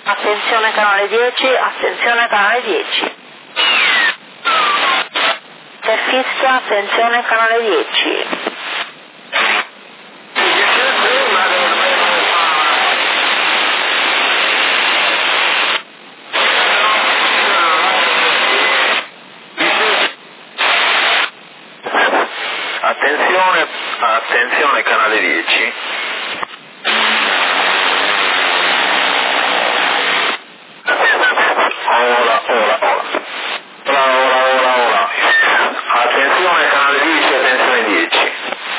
Attenzione canale 10, attenzione canale 10. Se fischia, attenzione canale 10. Attenzione canale 10. Ora. Attenzione canale 10, attenzione 10.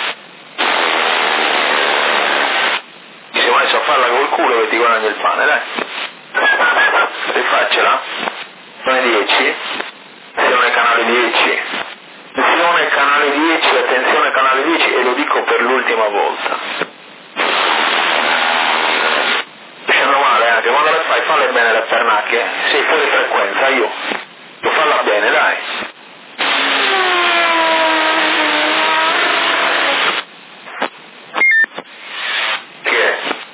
Dice, ma adesso farla col culo che ti guadagni il pane, dai. Rifaccela. Attenzione 10. Attenzione canale 10. Attenzione canale 10, attenzione canale 10, e lo dico per l'ultima volta. Scendo male, anche quando le fai, falle bene le pernacchie. Sei fuori frequenza, io. Devo farla bene, dai. Chi è?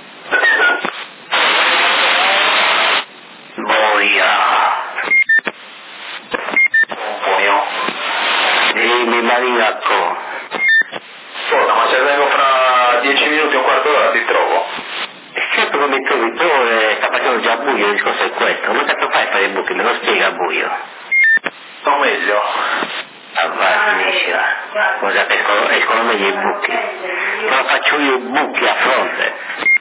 Boia. Mi marinacco. Ascolta, ma se vengo fra 10 minuti, un quarto d'ora ti trovo. Certo che mi trovi, però sta facendo già buio, il discorso è questo. Come cazzo fai a fare i buchi? Me lo spiega al buio. O meglio. Ah, va, finiscila. Cosa che escono meglio i buchi. Te lo faccio io i buchi a fronte.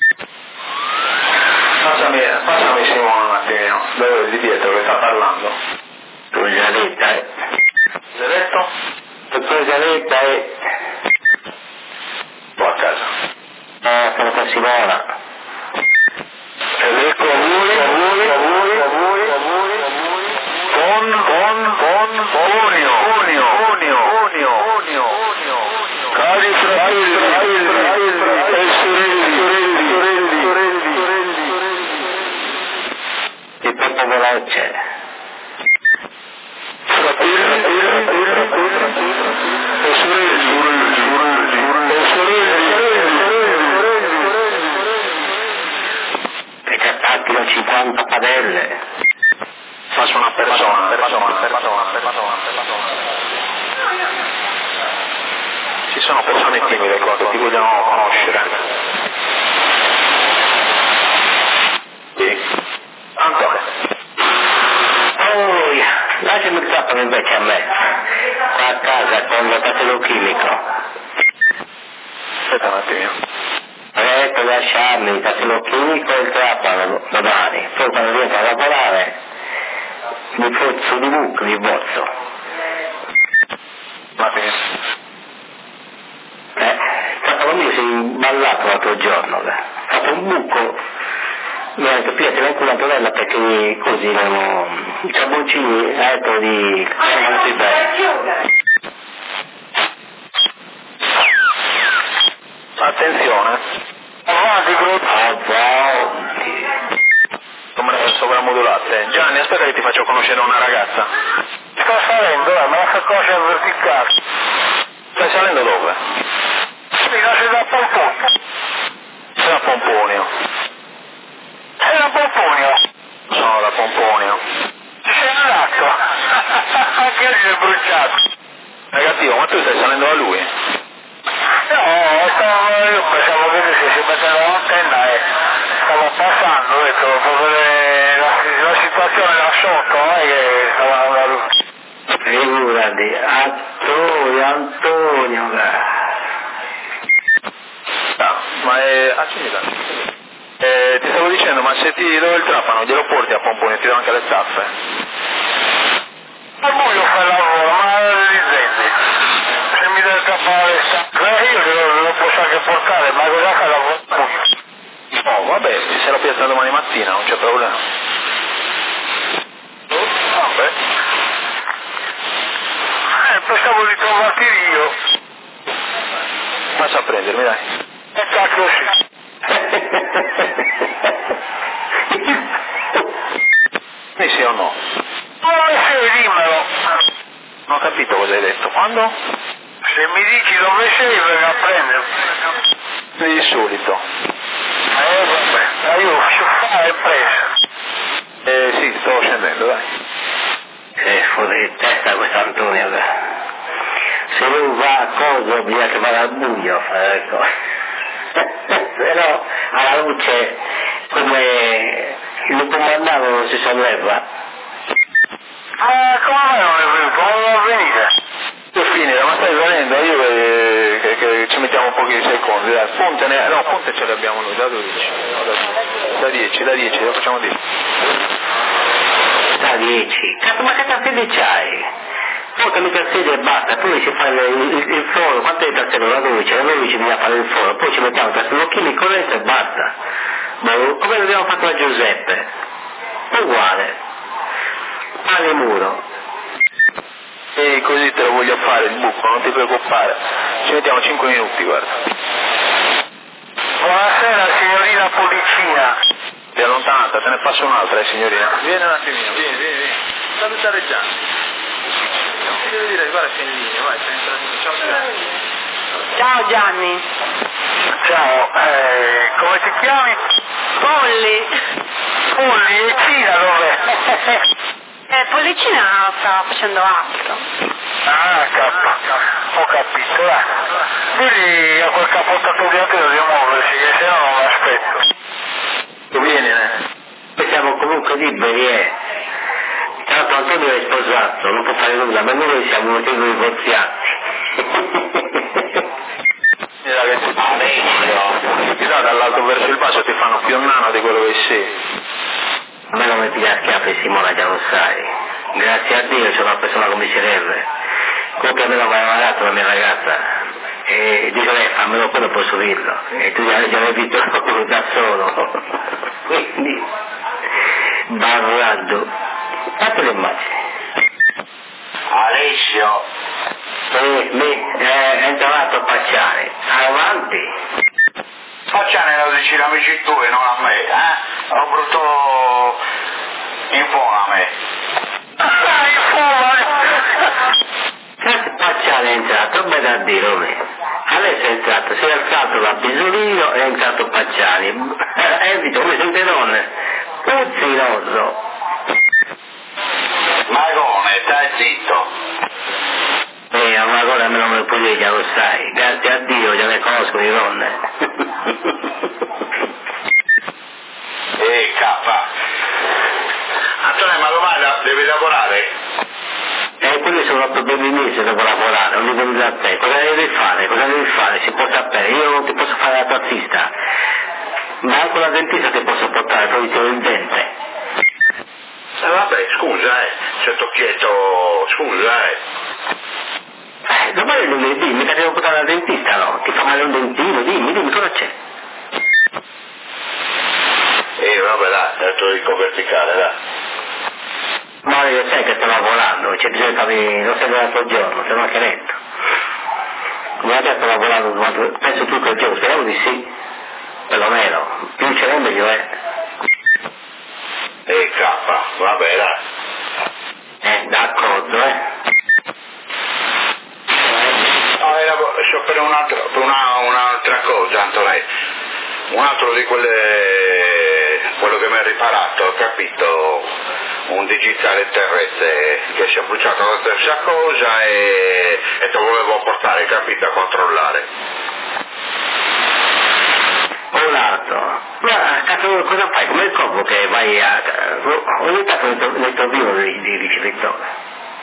Passami Simone un attimino, dove di dietro che sta parlando. Tu già detta, L'hai detto? Tu già detta, Tu a casa. sono qua Simona. Ecco a voi. Cari fratelli e sorelle. Il tempo veloce. Fratelli e sorelle. Che ti attacchino 50 padelle. Faccio una persona. Ci sono persone timide qua che ti vogliono conoscere. Sì. Antonio. Oh, lasciami il trapano invece a me. Qua a casa con il catelo chimico. Aspetta un attimino. Ho detto di lasciarmi il catelo chimico e il trapano domani. Poi quando rientro a lavorare mi forzo di buco, mi bozzo. Va bene. Il trapano mio si è imballato l'altro giorno. Ha fatto un buco. Mi ha detto, pigliate la incubatorella perché così i cabocini ha detto di così bene. Attenzione. Avanti. Come le sovramodulate. Gianni, aspetta che ti faccio conoscere una ragazza. Sto salendo, me la fa conoscere verticale. Stai salendo dove? Sì, non si da Pomponio. Sei da Pomponio. Sei da Pomponio? Sono da Pomponio. Ci sei andato? Anche lì è bruciato. Negativo, ma tu stai salendo da lui? No, io pensavo che si metteva l'antenna e stavo passando, ho detto, per vedere la situazione là sotto, non è che stava andando lui. Figurati, Antonio. Ma accendila. Ti stavo dicendo, ma se ti do il trapano, glielo porti a Pomponio e ti do anche le staffe? Ma buio fa il lavoro, ma li prendi. Se mi deve tappare le staffe, io lo posso anche portare, ma cosa fa il lavoro? No, vabbè, se lo piazza domani mattina, non c'è problema. Vabbè. Pensavo di trovarti io. Passa a prendermi, dai. E cacchio sì. Sì o no? Dove sei, dimmelo. Non ho capito cosa hai detto. Quando? Se mi dici dove sei, vengo a prendermi. Di solito. Vabbè, io faccio fare preso. che testa questo Antonio. Se lui va a cosa bisogna che vada al buio a fare le cose. Se no alla luce come il comandante non si solleva. Come mai non venite? Io finire, ma stai venendo? Io che ci mettiamo un pochi secondi, dai. Punte ce le abbiamo noi, da 12. No, da 10, lo facciamo 10. Da 10? Cazzo, ma che tazzine c'hai? Poi che mi tazzine e basta, poi si fa il foro, quante tazzine? Da 12, da 12 bisogna fare il foro, poi ci mettiamo tazzine chili corrente e basta. Ma come l'abbiamo fatto a Giuseppe? Uguale. Pane muro. E così te lo voglio fare il buco, non ti preoccupare. Ci mettiamo 5 minuti, guarda. Buonasera signorina Pollicina. Ti è allontanata, te ne passo un'altra, signorina. Vieni un attimino, vieni. Salutare Gianni. Non ti devo dire, guarda sei in linea, vai, ciao Gianni. Ciao Gianni. Ciao, come ti chiami? Polli. Polli, e Cina dov'è? Pollicina stava facendo altro. Ho capito, dai. Digli a quel capotaturiatore di muoversi, che se no non l'aspetto. Tu vieni, Noi siamo comunque liberi, Tanto Antonio è sposato, non può fare nulla, ma noi siamo divorziati. Alessio, dall'alto verso il basso ti fanno più nano di quello che sei. A me non mi piglia a schiaffi Simona, già lo sai. Grazie a Dio c'è una persona come si deve. Comunque me lo va la mia ragazza. E dice lei, fammelo quello posso dirlo. E tu già l'hai visto da solo. Quindi, barrando. Fate le immagini. Alessio. È entrato a Pacciane. Avanti. Pacciane lo dici amici tuoi, non a me, Ho brutto info a me. Pacciane è entrato, beh da dire, adesso è entrato, si è alzato da Bisolino e è entrato Pacciani. E dice, come sente donne? Puzzinoso. Magone, stai zitto. Ancora me lo puoi dire, già lo sai. Grazie a Dio, già ne conosco di donne. Cappa. Antonio, ma domani devi lavorare? Quelli sono problemi miei se devo lavorare, non li devo dire a te. Cosa devi fare? Si può sapere, io non ti posso fare la tazzista. Ma anche la dentista ti posso portare, poi ti ho il dente. Vabbè, scusa, se t'ho chiesto, scusa, Domani è lunedì, mica devo portare al dentista, no? Ti fa male un dentino, dimmi cosa c'è. Vabbè, dai, detto di verticale, dai. Ma io sai che sto lavorando, c'è bisogno farmi, non sei l'altro giorno, se no anche detto. Come già sto lavorando, penso tutto il giorno, speriamo di sì, perlomeno, più ce n'è meglio è. Cappa, vabbè, dai. D'accordo, So per un'altra cosa, Antonio. Un altro di quello che mi ha riparato, capito? Un digitale terrestre che si è bruciato la stessa cosa e te lo volevo portare, capito, a controllare. Un altro. Ma cazzo, cosa fai? Come il corpo che vai a... ogni tanto nel tuo vivo di ricevitore.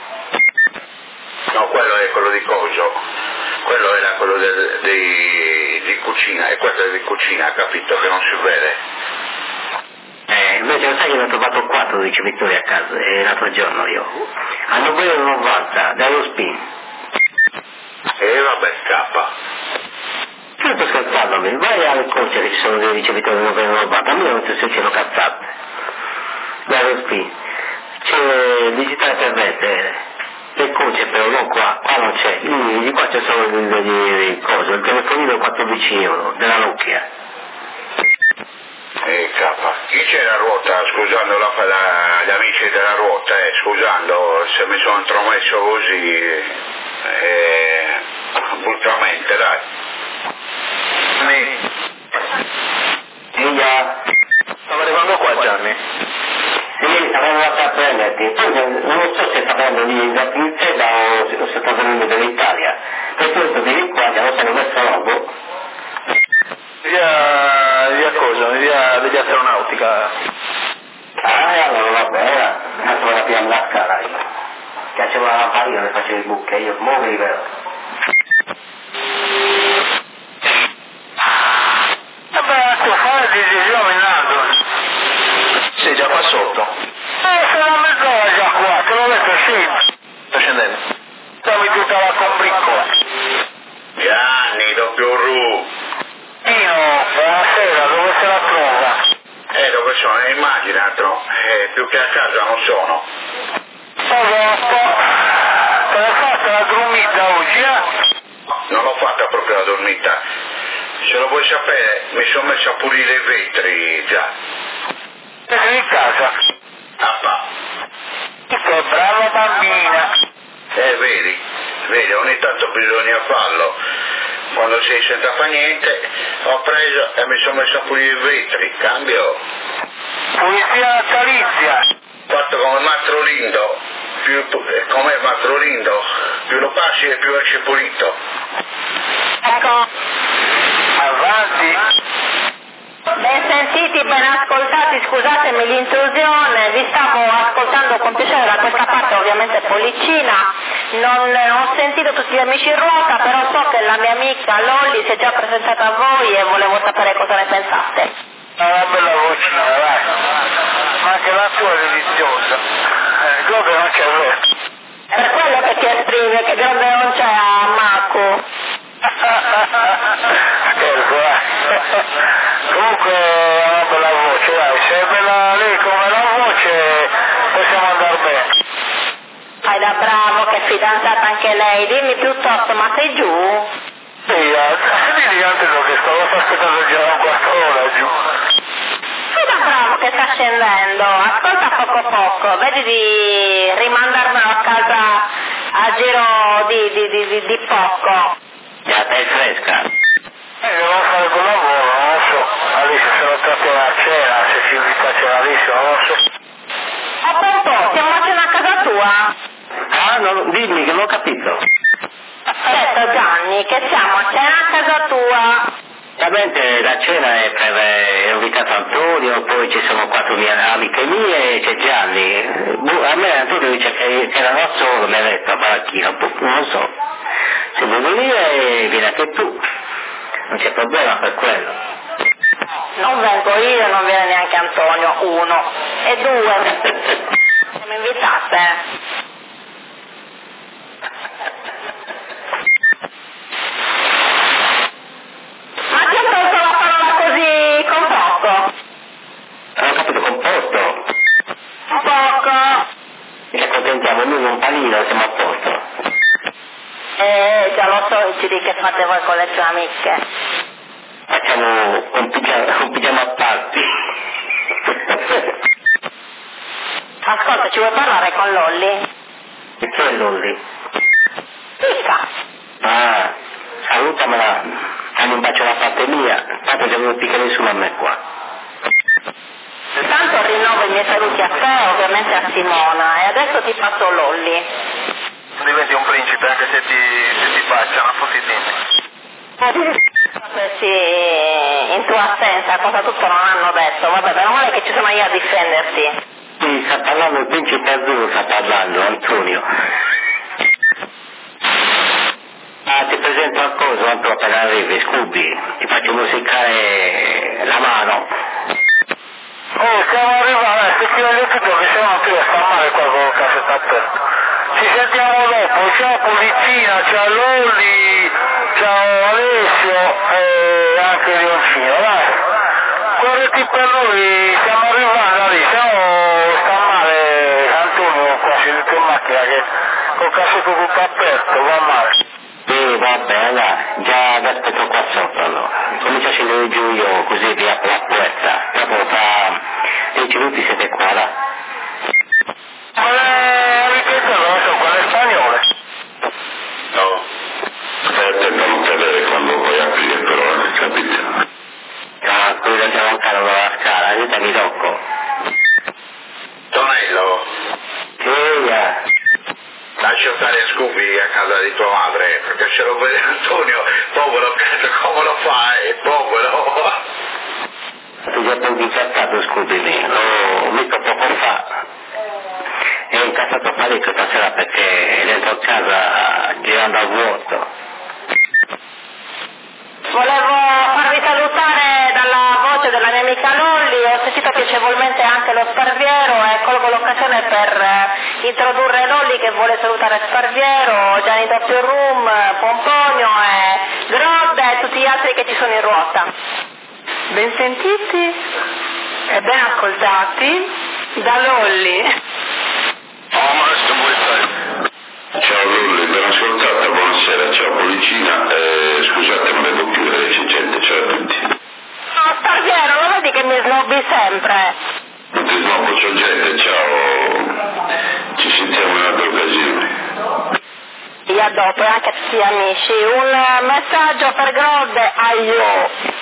No, quello è quello di Coso. Quello era quello di cucina, e questo è di cucina, capito, che non si vede. Invece lo sai che ne ho trovato 4 ricevitori a casa, l'altro giorno io. A novembre 90, dallo spin. Vabbè, scappa. Non sto scherzando, vai alle cose che ci sono dei ricevitori a novembre 90, a me non si sono cazzate. Dallo spin. C'è il digitale terrestre. Le cose però non qua non c'è, di qua c'è solo il coso, il telefonino 14 euro della Nokia. Cappa. Chi c'è la ruota, scusando gli amici della ruota, scusando se mi sono intromesso così brutamente, dai. Già. Stavo arrivando qua, Gianni. Sì, stavo andando a prendere, figurati. Poi non so se sta venendo lì da Inghilterra o se sta venendo dall'Italia. Per questo di qua non se ne messo boh. Via cosa? Via degli astronautica. Allora vabbè, adesso la prima la scala io. Piaceva la lampadina, le facevo i buche, io muovi vero. Vabbè, tu fai decisione in alto. Sei già qua sotto. Sono a mezz'ora già qua, te l'ho detto sì. Sto scendendo. Dammi tutta la combriccola. Gianni, doppio Ru. Io, buonasera, dove se la trova? Dove sono? Immaginatelo, più che a casa non sono. Te l'hai fatta la dormita oggi, Non l'ho fatta proprio la dormita. Se lo vuoi sapere, mi sono messo a pulire i vetri già. Sei in casa? Papà. Che brava bambina. Vedi, ogni tanto bisogna farlo. Quando sei senza fa niente, ho preso e mi sono messo a pulire i vetri, cambio. Pulizia natalizia. Fatto come Mastro Lindo, come Mastro Lindo, più lo passi e più esce pulito. Ecco, Avanti. ben sentiti, ben ascoltati, scusatemi l'intrusione, vi stavo ascoltando con piacere da questa parte, ovviamente Pollicina, non ho sentito tutti gli amici in ruota, però so che la mia amica Lolli si è già presentata a voi e volevo sapere cosa ne pensate. Una bella vocina, vai. Ma anche la tua è deliziosa. Gobe non c'è vero. È per quello che ti esprime, che Gobe non c'è a Marco. Scherzo, Comunque è una bella voce, dai, se è bella lei come la voce possiamo andare bene. Fai da bravo, che è fidanzata anche lei, dimmi piuttosto, ma sei giù? Sì, digli anche che stavo aspettando già un quarto d'ora giù. Fai da bravo che sta scendendo, ascolta poco, vedi di rimandarmelo a casa a giro di poco. La è fresca. Devo fare quel lavoro, non lo so. Adesso se lo tratto a cena, se ci invita a cena adesso, non lo so. Appunto, siamo a cena a casa tua? No, dimmi che non ho capito. Ho detto Gianni che siamo a cena a casa tua. Ovviamente la cena è invitato Antonio, poi ci sono 4 mie amiche mie e c'è Gianni. A me Antonio dice che era solo, mi ha detto a Baracchino, non lo so. Se vuoi venire vieni anche tu, non c'è problema per quello. Non vengo io, non viene neanche Antonio, 1. E 2. Siamo invitate. Ma ti ho preso la parola così con poco? Non ho capito, composto. Un poco. Ci accontentiamo, noi un panino, siamo a posto. Già lo so i giri che fate voi con le tue amiche. Facciamo un pigiama party. Ascolta, ci vuoi parlare con Lolli? E tu è Lolli? Dica. Salutamela, fammi un bacio da parte mia, tanto che non picca nessuno a me qua. Intanto rinnovo i miei saluti a te, ovviamente a Simona, e adesso ti passo Lolli. Diventi un principe anche se ti baciano, fottitini. Sì, in tua assenza, cosa tutto non hanno detto, vabbè, meno male che ci sono io a difenderti. Sì, sta parlando il principe azzurro, sta parlando, Antonio. Ti presento a cosa, Antonio, appena arrivi, Scooby, ti faccio musicare la mano. Oh, stiamo arrivando, effettivamente che siamo qui a sta male qua con la cassetta aperta. Ci sentiamo dopo, ciao Pollicina, ciao Lolli, ciao Alessio e anche Leoncino, dai. Corretti per noi, stiamo arrivando lì, sta male Antonio qua seduto in macchina che col cassetto tutto aperto, va male. Sì, vabbè, allora, già aspetto qua sopra allora. Comincio a scendere giù io, così vi apro la porta. Dopo fra 10 minuti siete qua, là. Ripeto, non so, quelle spagnole. No, non sapere quando puoi aprire però, capito? Qui andiamo ancora con la scala, io mi tocco. Tonello, casa di tua madre, perché ce lo vede Antonio, povero, come lo fai, povero. Tu già poco incartato, scusami, l'ho visto poco fa, è incassato parecchio stasera perché dentro casa girando a vuoto. Volevo farvi salutare dalla voce della mia amica Lolli, ho sentito piacevolmente anche lo Sparviero e colgo l'occasione per introdurre Lolli che vuole salutare Sparviero, Gianni Doppio Room, Pomponio e Grod e tutti gli altri che ci sono in ruota. Ben sentiti e ben ascoltati da Lolli. Ciao Lolli, ben ascoltata, buonasera, ciao Policina, scusate ma devo chiudere gente, ciao a tutti. No, Sparviero, lo vedi che mi snobbi sempre? Non ti snobbo, ciao gente, ciao, ci sentiamo in altre occasioni. E a dopo, anche a tutti gli amici, un messaggio per Grod a io.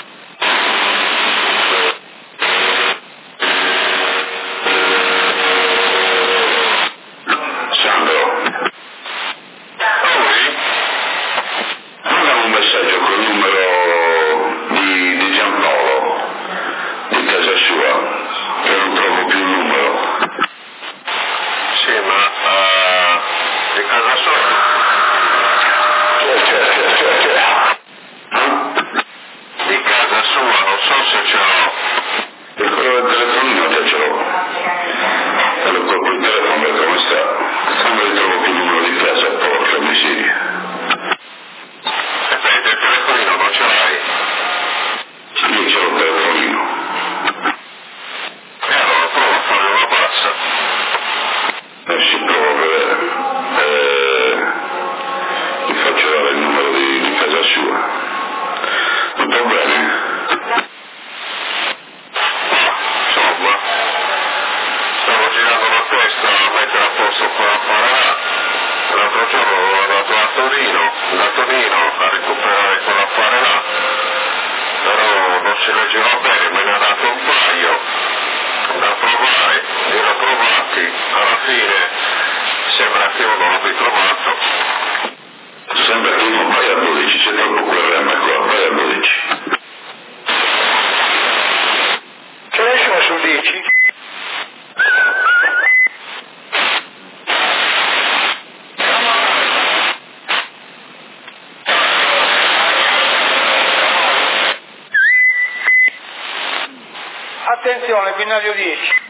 Attenzione, binario 10.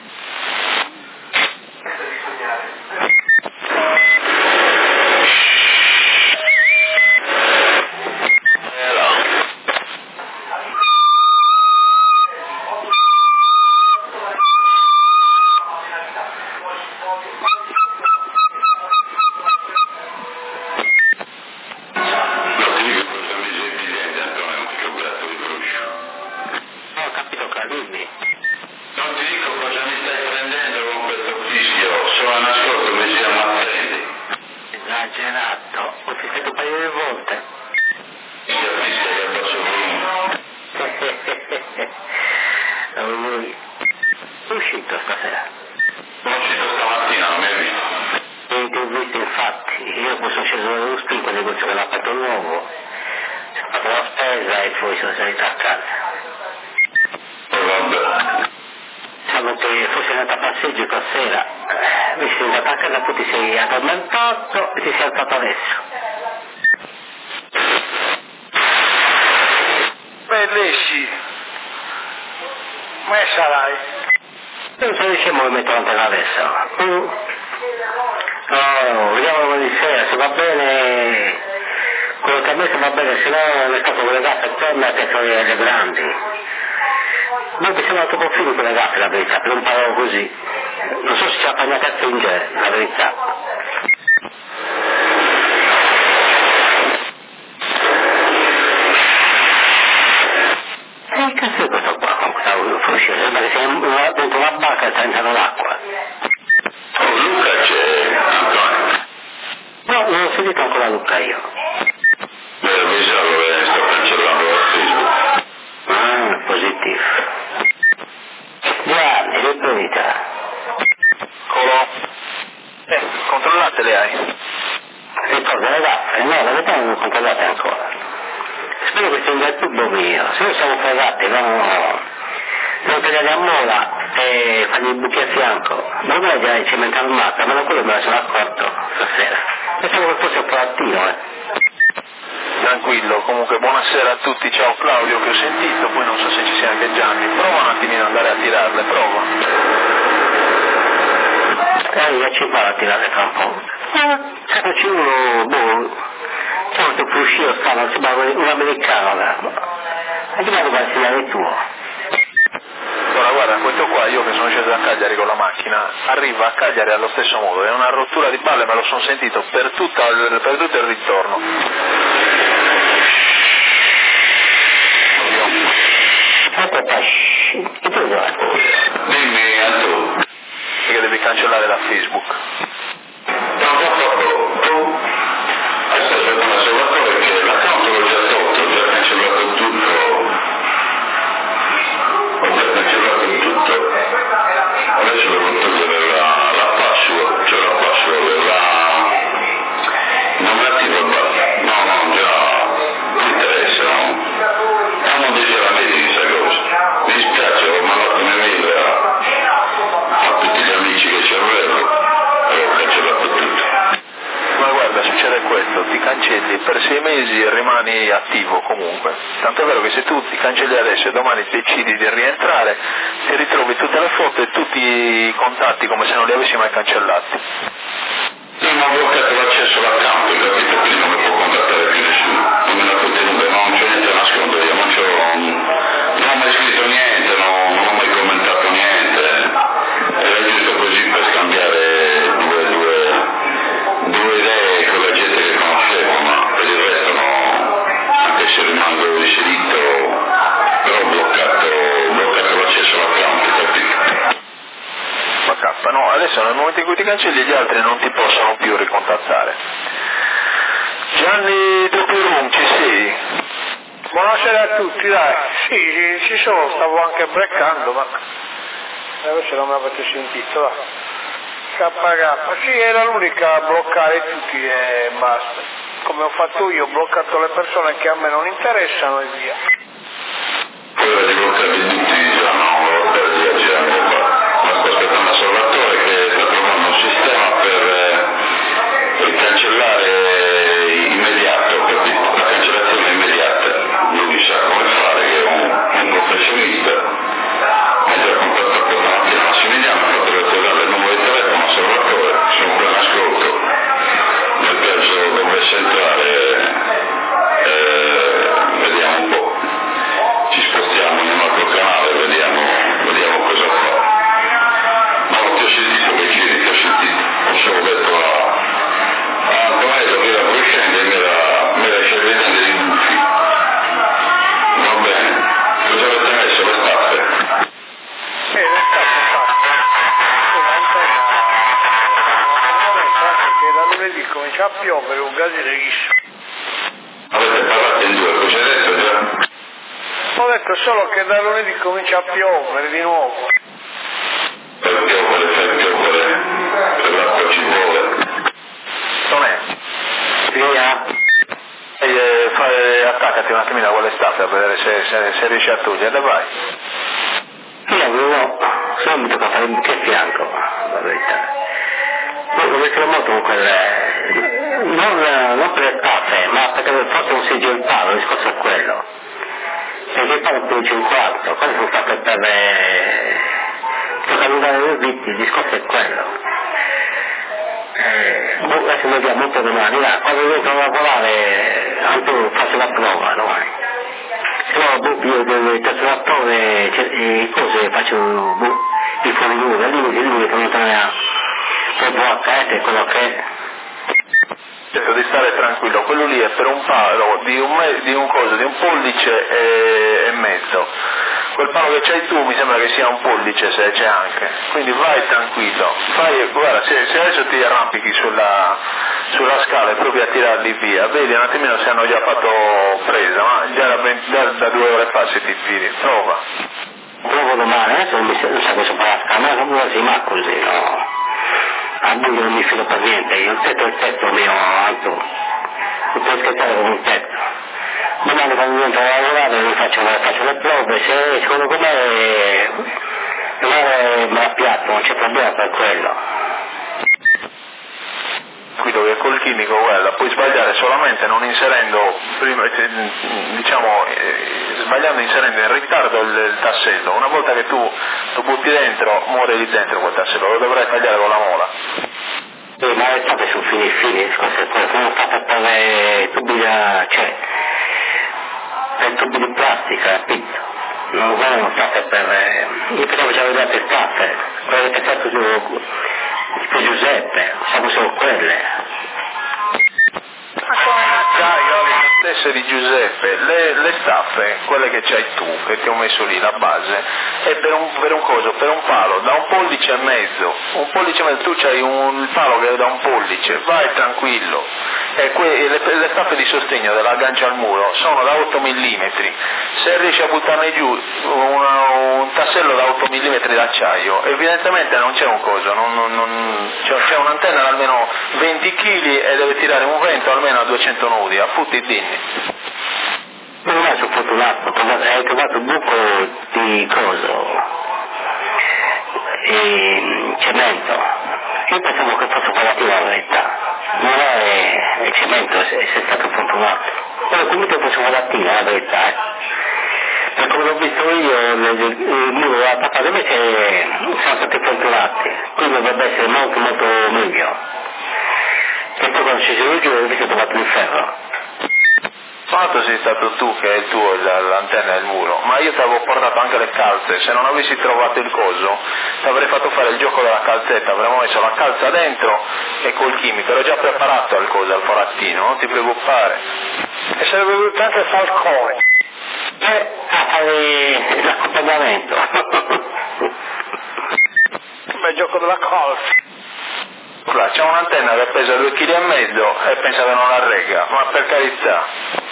cosa, le vaffe? No, la verità non controllate ancora. Spero che sia un bel tubo mio, se noi siamo ferrati, devo tagliare a mola e fargli i buchi a fianco. Ma non è già il cemento armato, ma quello me ne sono accorto stasera. Pensavo che fosse un po' attino, Tranquillo, comunque buonasera a tutti, ciao Claudio che ho sentito, poi non so se ci sia anche Gianni, prova un attimino ad andare a tirarle, prova. Io ci vado a tirare fra un po'. Se c'è uno, c'è questo fruscio strano, sembra un americano, e ti vado a insegnare il tuo. Ora guarda, questo qua io che sono sceso a Cagliari con la macchina, arriva a Cagliari allo stesso modo, è una rottura di palle, me lo sono sentito per tutto il ritorno. Dimmi a tu. Che devi cancellare da Facebook. Tu adesso aspetta un osservatore che l'account l'ho già tolto, ho già cancellato tutto. Adesso devo togliere la password, cioè la password, non me l'attivo no, già non interessa, no? Non dice la media questa cosa. Mi dispiace, ho mandato un'email a tutti gli amici che ci avevo e ho cancellato tutto. Ma guarda, succede questo, ti cancelli per 6 mesi e rimani attivo comunque. Tanto è vero che se tu ti cancelli adesso e domani decidi di rientrare, ti ritrovi tutte le foto e tutti i contatti come se non li avessi mai cancellati. Io non ho bloccato l'accesso all'account, capito? Quindi non mi può contattare più nessuno. Non me l'ha contenuta, non c'è niente da nascondere, non ho mai scritto niente, non ho mai commentato niente. Era giusto così per scambiare due idee con la gente che conoscevo, ma per il resto no, anche se rimango inserito, però ho bloccato l'accesso all'account, capito? Ma K, no, adesso nel momento in cui ti cancelli gli altri non ti possono più ricontattare. Gianni Dopirum, ci sei? Buonasera a tutti, dai. Sì, ci sono, stavo anche breccando, ma adesso non me l'avete sentito, va. KK, sì, era l'unica a bloccare tutti e basta. Come ho fatto io, ho bloccato le persone che a me non interessano e via. Quella di bloccarli tutti già no, per 10 anni fa. Ma sto aspettando un osservatore che sta trovando un sistema per cancellare immediato, capito? La cancellazione immediata. Lui sa come fare, che è un professionista. Mi ha già contattato stamattina Massimiliano, mi ha fatto ritrovare il numero di telefono, osservatore, sono qua in ascolto. Nel caso dovesse entrare, vediamo un po'. Ci spostiamo in un altro canale, vediamo cosa fa. Ma non ti ho sentito Becchini, ti ho sentito. Ho solo detto a Antonello che era prescende e mi era scegliendo dei buffi. Va bene. Cosa avete messo le tappe? Le tappe fatte. Che da lunedì comincia a piovere un gasile ghisso. Avete parlato in due, cosa hai detto già? Ho detto solo che da lunedì comincia a piovere di nuovo. Per piovere, per l'acqua ci vuole. Non è? Via. Attaccati un attimino a quelle staffe per vedere se riesci a toglierle, vai. Io avevo, solo mi tocca fare un che fianco, la verità. Io lo mettevo molto con quelle, non per le staffe, ma perché forse non si gira il palo, il discorso è quello. Perché il palo più un quarto, quando sono fatte per allungare le viti, il discorso è quello. Adesso noi abbiamo molto domani, quando io provo a volare, anche faccio la prova, no? Se no, io del trasformatore e cose faccio i fuorilume, lui per entrare per VHS, quello che è. Cerco di stare tranquillo, quello lì è per un palo di un pollice e mezzo. Quel palo che c'hai tu mi sembra che sia un pollice, se c'è anche, quindi vai tranquillo, guarda, se adesso ti arrampichi sulla scala e provi a tirarli via, vedi un attimino se hanno già fatto presa, ma già da 2 ore fa se ti tiri, prova. Provo domani, adesso non so cosa farà, ma non si ma così, no? a buio non mi fido per niente, io il tetto mio alto, non puoi scherzare con un tetto. Domani quando entro a lavorare mi faccio le prove, se secondo me me la piatto, non c'è problema per quello. Quello che col chimico, guarda, puoi sbagliare solamente non inserendo, sbagliando inserendo in ritardo il tassello. Una volta che tu lo butti dentro, muore lì dentro quel tassello, lo dovrai tagliare con la mola. Ma le tappe sono fini, sono fatte per tubi per tubi di plastica, capito? Non sono fatte per... Io pensavo che c'avevo date staffe, quelle che certo tipo Giuseppe, siamo solo quelle. Le stesse di Giuseppe, le staffe, quelle che c'hai tu, che ti ho messo lì, la base, è per un palo, da 1,5 pollici, 1,5 pollici, tu c'hai il palo che è da 1 pollice, vai tranquillo, le staffe di sostegno dell'aggancia al muro sono da 8 mm, se riesci a buttarne giù un tassello da 8 mm d'acciaio, evidentemente non c'è un coso, c'è un'antenna da almeno 20 kg e deve tirare un vento almeno a 200 nodi, a futti i dinni. Non è sono fortunato, hai trovato il buco di coso, cemento. Io pensavo che fosse quella la verità, non è il cemento, sei stato fortunato. Però comunque fosse quella la verità, Per come l'ho visto io, il muro della papà di me sono stati fortunati, quindi dovrebbe essere molto molto meglio. E poi quando ci sei giù, ho trovato il ferro. Quanto sei stato tu che è il tuo l'antenna del muro, ma io ti avevo portato anche le calze, se non avessi trovato il coso ti avrei fatto fare il gioco della calzetta, avremmo messo la calza dentro e col chimico, ero già preparato al coso, al forattino, non ti preoccupare. E sarebbe venuto anche Falcone. L'accompagnamento. Bel gioco della calza. C'è un'antenna che pesa 2,5 kg e pensa che non la regga, ma per carità.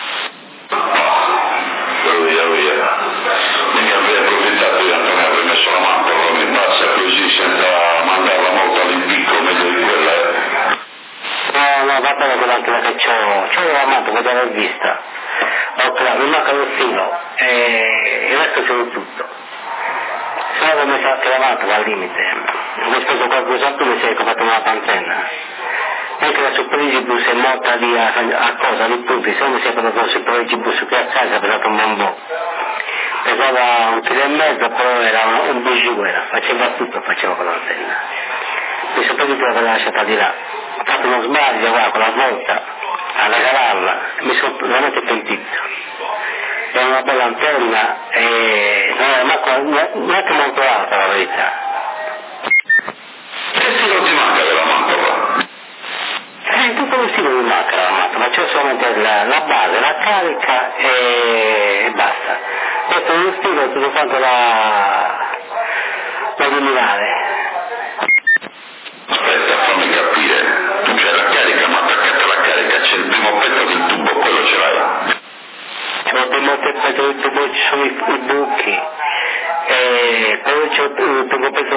Via. Ne avrei approfittato io, Antonio, avrei messo la mappa, mi passa così senza mandarla molto all'impicco, meglio di quella. No, va bene quell'altra che c'ho la mappa che l'avevo vista. Mi manca lo filo e il resto c'è tutto. Se no avevo messo anche la mappa al limite. Ho speso qualcos'altro mi sei comprato una antenna. Anche la Superigibus è morta a cosa di tutti, se non mi si è comprato la Superigibus qui a casa, ha pesato un bambù. Pesava 1,5 kg, però era un bijou, faceva tutto, faceva con l'antenna. Mi sono preso l'avevo lasciata di là. Ho fatto uno sbaglio, guarda, con la svolta, a regalarla, mi sono veramente pentito. Era una bella antenna e non è che molto alta la verità. Che stile ti manca della mappa qua? Tutto lo stile mi manca la mappa, ma c'è solamente la base, la carica e basta. Questo è uno stile, tutto quanto la luminare. Aspetta, fammi capire, tu c'hai la carica, ma attaccata alla carica c'è il primo pezzo del tubo, quello ce l'hai? C'è il primo pezzo del tubo, ci sono i buchi. Poi c'è il primo pezzo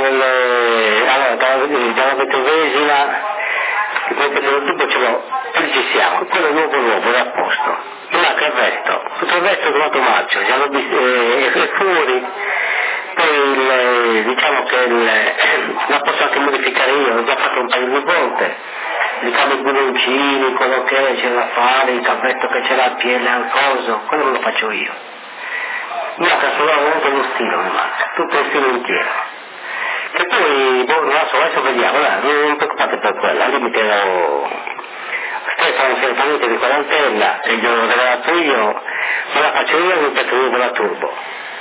dalla vetrovesina, il primo pezzo del tubo ce l'ho, qui ci siamo, quello è nuovo, è a posto. Mi manca il resto, tutto il resto è trovato marcio, già l'ho visto, è fuori, poi diciamo che la posso anche modificare io, l'ho già fatto un paio di volte, diciamo i buloncini, quello che c'è da fare, il cavetto che c'è la piede al coso, quello lo faccio io. Mi manca solamente lo stile, mi manca, tutto il stile intero. E poi, non lo so, adesso vediamo, non preoccupate per quello, al limite Stefano si è venuto di quell'antenna e gliel'ho regalato io, me la faccio io e mi metto io con la turbo.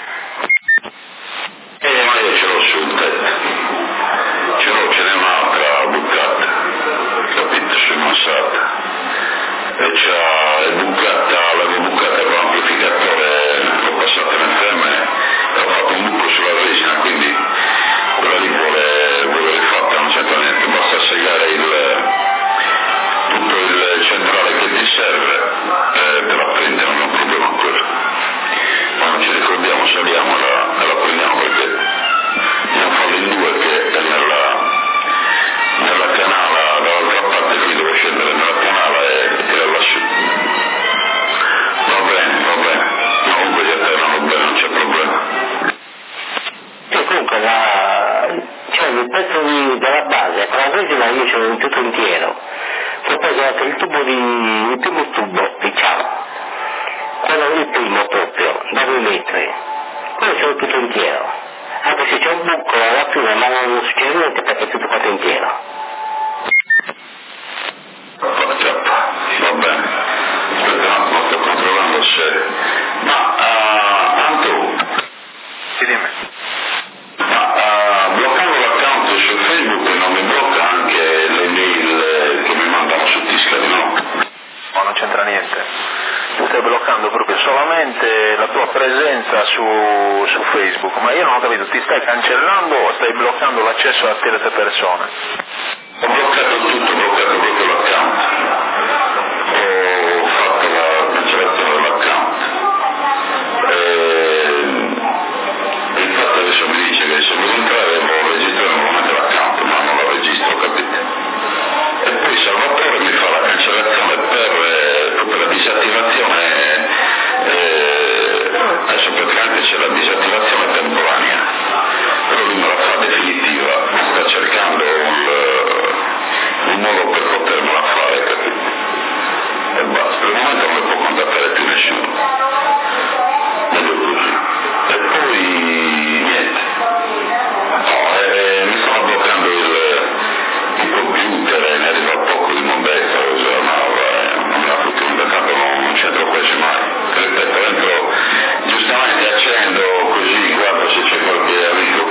Ma io ce l'ho sul tetto, ce n'è un'altra bucata, capito, sul mansata, e c'ha l'avevo bucata con l'amplificatore, l'ho passata nel frame e ho fatto un buco sulla resina, quindi quella lì vuole rifatta, non c'entra niente, basta segare tutto il centrale che ti serve per apprendere, non è un problema quello. Ma non ci ricordiamo pezzo della base, con la resina io ce l'ho tutto intero, poi ho preso il primo tubo, diciamo, quello il primo proprio, da 2 metri, quello ce l'ho tutto intero, anche se c'è un buco alla fine ma non succede niente perché è tutto fatto intero. Va bene, aspetta un attimo, sto controllando se... Ma, Anto? Sì, dimmi. Ma, bloccando l'account su Facebook non mi blocca anche le mail che mi mandano su Tiscali, no? No, non c'entra niente. Tu stai bloccando proprio solamente la tua presenza su Facebook, ma io non ho capito, ti stai cancellando o stai bloccando l'accesso a terze persone? Ho bloccato tutto, ho bloccato proprio l'account. Ho fatto la cancellazione dell'account. Infatti adesso mi dice che se vuoi entrare devo registrare nuovamente l'account, ma non la registro, capite? E poi Salvatore mi fa la cancellazione per proprio la disattivazione, adesso praticamente c'è la disattivazione temporanea, però lui me la fa definitiva, sta cercando un modo per potermela fare, capite? E basta, per il momento non mi può contattare più nessuno, meglio così. E poi niente, mi stanno bloccando il computer e ne arriva poco di mondezza, non me la fotto in mercato, non c'entro quasi mai. Ripeto, entro giustamente accendo così, guardo se c'è qualche amico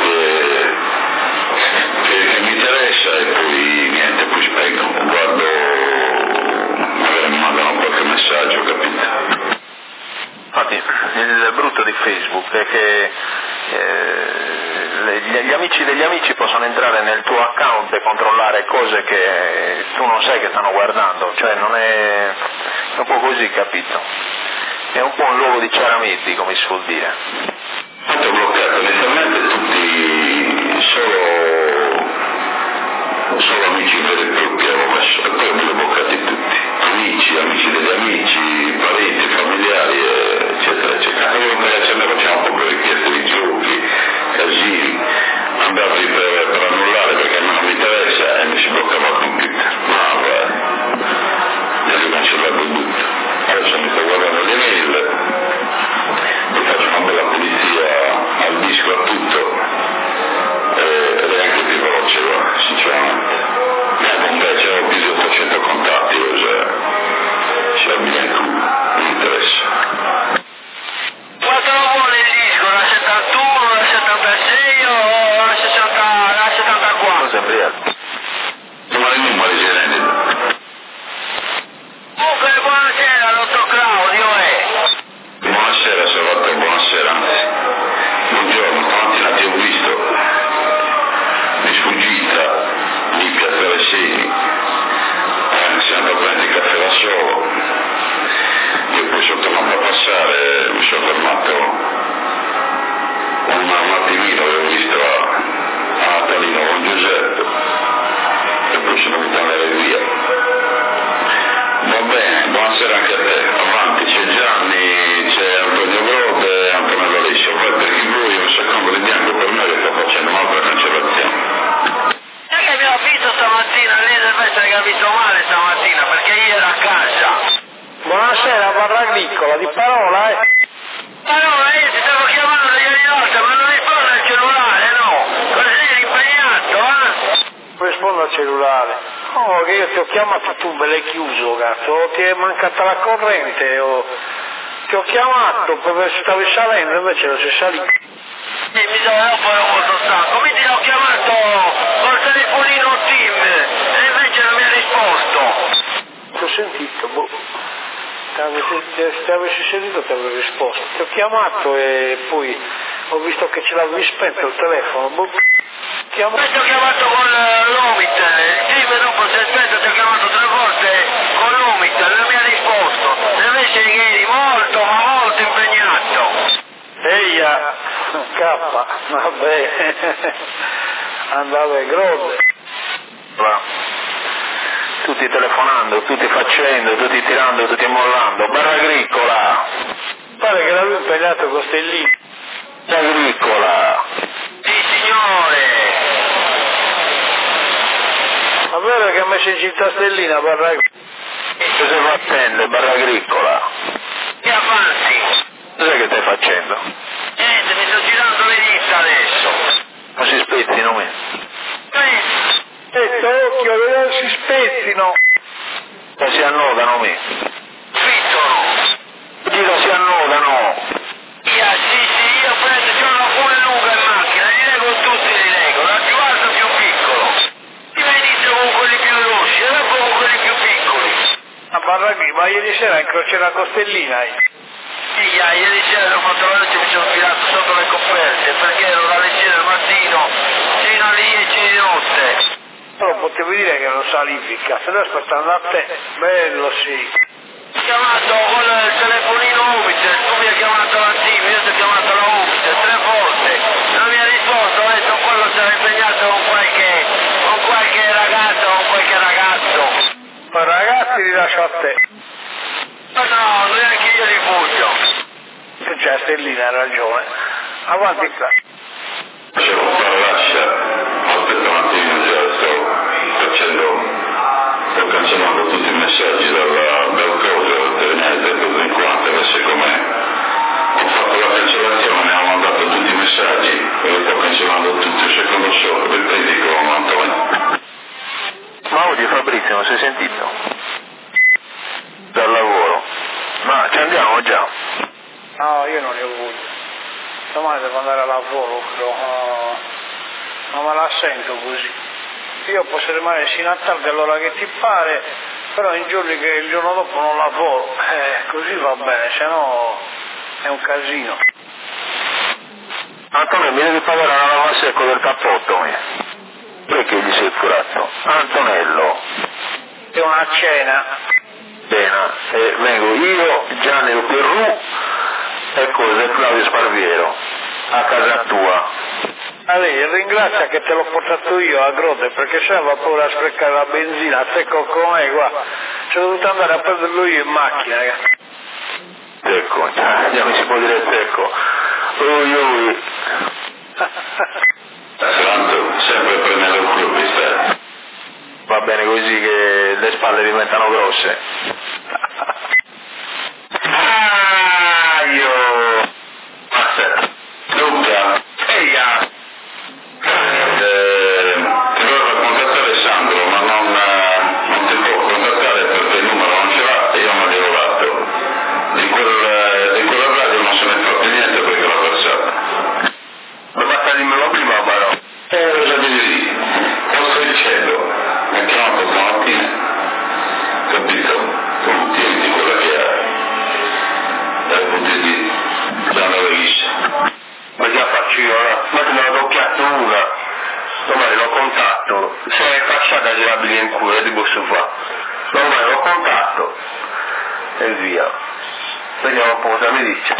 che mi interessa e poi niente, poi spengo, guardo, magari mi mandano qualche messaggio, capite? Infatti il brutto di Facebook è che gli amici degli amici possono entrare nel tuo account e controllare cose che tu non sai che stanno guardando, cioè non è un po' così, capito? È un po' un luogo di ciaramiti, come si suol dire. Ho bloccato inizialmente tutti, solo amici veri e propri avevo messo, e poi me li ho bloccati tutti, amici degli amici, parenti, familiari, eccetera, eccetera. Anche perché ce ne facciamo un po' per richieste di giochi, casini, andavo per annullare perché a me non mi interessa e mi si bloccava il computer, ma mi ha cancellato tutto. Adesso mi sto guardando le mail, mi faccio una bella pulizia al disco, a tutto, ed è anche più veloce, sinceramente. Invece ho più di 800 contatti, c'è bene tu, non mi interessa. Quanto lo vuole il disco? La 71, la 76 o la 74? Sempre altro. Sono i numeri generici. Comunque buonasera, dottor Claudio, Buonasera Salvatore, buonasera. Buongiorno, stamattina ti ho visto di sfuggita di Piazza Resini, siamo andati a prendere il caffè da solo, io poi sono tornato a passare, mi sono fermato un attimino, avevo visto a Natalino con Giuseppe e poi sono venuto andare via. Va bene, buonasera anche a te, avanti, c'è Gianni, c'è Antonio Grote e Antonello Liscio, poi per chi voi un secondo di bianco per me che sto facendo un'altra cancellazione. sai che abbiamo visto stamattina, lei deve essere capito male stamattina perché io ero a casa. Buonasera, Barra Agricola, di parola, Allora io ti stavo chiamando ieri notte ma non rispondo al cellulare, no? Così eri impegnato, Rispondo al cellulare. Oh, che io ti ho chiamato, tu me l'hai chiuso, cazzo, o ti è mancata la corrente, o ti ho chiamato perché stavi salendo, invece non sei salito. Sì, mi sono un po' molto stanco, quindi l'ho chiamato col telefonino Tim e invece non mi ha risposto. Ti ho sentito, boh. Se avessi sentito ti avrei risposto. Ti ho chiamato e poi ho visto che ce l'avevi spento il telefono, boh. Poi ti ho chiamato con l'Omitel, il Tim dopo si è spento, ti ho chiamato 3 volte con l'Omitel, non mi ha risposto. Invece eri molto, ma molto impegnato. Eia, K, vabbè, andava a Grode. Tutti telefonando, tutti facendo, tutti tirando, tutti mollando. Barra Agricola! Pare che l'avevo impegnato con Stellini. Agricola! Sì signore. invece in città Stellina, barra... Cosa fa attende, barra agricola? Che avanti? Cos'è che stai facendo? Niente, mi sto girando le dita adesso. Non si spezzino me. Occhio, che non si spezzino. Non si annodano me. Fittono. Dico si annodano. Sì, io prendo, c'ho una pure lunga in macchina, li leggo tutti, li leggo, da più alto più piccolo. Prima inizio con quelli più grossi e dopo con quelli più piccoli. A barra qui, ma ieri sera incroci la costellina. Sì, ieri sera ho fatto la notte e mi sono filato sotto le coperte, perché ero dalle 6 del mattino fino alle 10 di notte. Però potevi dire che lo salifica, se no aspettando a te, bello sì. Ho chiamato con il telefonino Ubitel, tu mi hai chiamato la team, io ti ho chiamato la Ubitel 3 volte, non mi ha risposto, ho detto quello sarà impegnato con qualche ragazzo o con qualche ragazzo. Ma ragazzi li lascio a te. Ma no, neanche io li voglio. Se c'è Stellina ha ragione. Avanti qua. C'è un lascia, aspetta un attimo, già sto cancellando tutti i messaggi dal coso, tenete tutto in quanto, adesso com'è. Ho fatto la cancellazione, ho mandato tutti i messaggi e li sto cancellando tutti, il secondo shock del critico Antonio. Ma oggi Fabrizio non si è sentito? Dal lavoro. Ma ci andiamo già? No, io non ne ho voluto. Domani devo andare a lavoro, però non me la sento così. Io posso rimanere sino a tardi all'ora che ti pare, però in giorni che il giorno dopo non lavoro, così va bene, se no è un casino. Antonio, mi devi pagare la lavasecco del cappotto, perché gli sei curato? Antonello. È una cena. Bene, vengo io, Gianni Perrù e Claudio Sparviero, a casa tua. Allora, ringrazia che te l'ho portato io a Grode, perché se no va paura a sprecare la benzina, a secco come qua. C'ho dovuto andare a prenderlo io in macchina. Ecco, già mi si può dire secco. Ui. Tanto, sempre prendere il club, stai. Va bene così che le spalle diventano grosse. Io. Luca. Eia. Ti volevo contattare Sandro, ma non ti può contattare perché il numero non ce l'ha e io non gliel'ho dato. Di quella radio non se ne fa più niente perché l'ho versata. Ma basta dimmelo prima, però. Lo già di lì, posto il cielo, mi ha chiamato stamattina, capito? Tu tieni quella che hai. Dal punto di vista, già non l'hai vista. Ma già faccio io, ma te me l'ho doppiato una. Domani lo contatto. Se è facciata girabile in culo, di posso fare. Domani lo contatto. E via. Vediamo un po' cosa mi dice.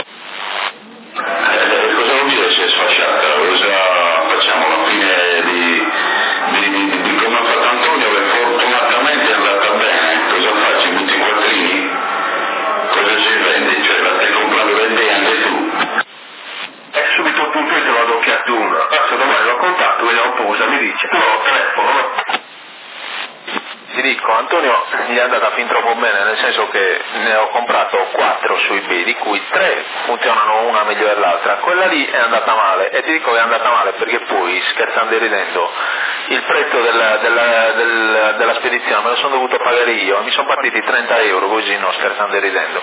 Cosa vuol dire se è sfasciata? Cosa facciamo? La fine di come ha fatto Antonio, che fortunatamente è andata bene. Cosa faccio? Tutti i quattrini? Cosa ci vendi? Cioè la stai comprando vendi anche tu? Subito appunto io te l'ho doppiato una. Adesso domani lo contatto, vediamo un po' cosa mi dice. Tu non ho telefono, no? Ti dico, Antonio gli è andata fin troppo bene, nel senso che ne ho comprato 4 su eBay, di cui 3 funzionano una meglio dell'altra. Quella lì è andata male, e ti dico che è andata male perché poi, scherzando e ridendo, il prezzo della spedizione me lo sono dovuto pagare io, mi sono partiti 30 euro così, no, scherzando e ridendo.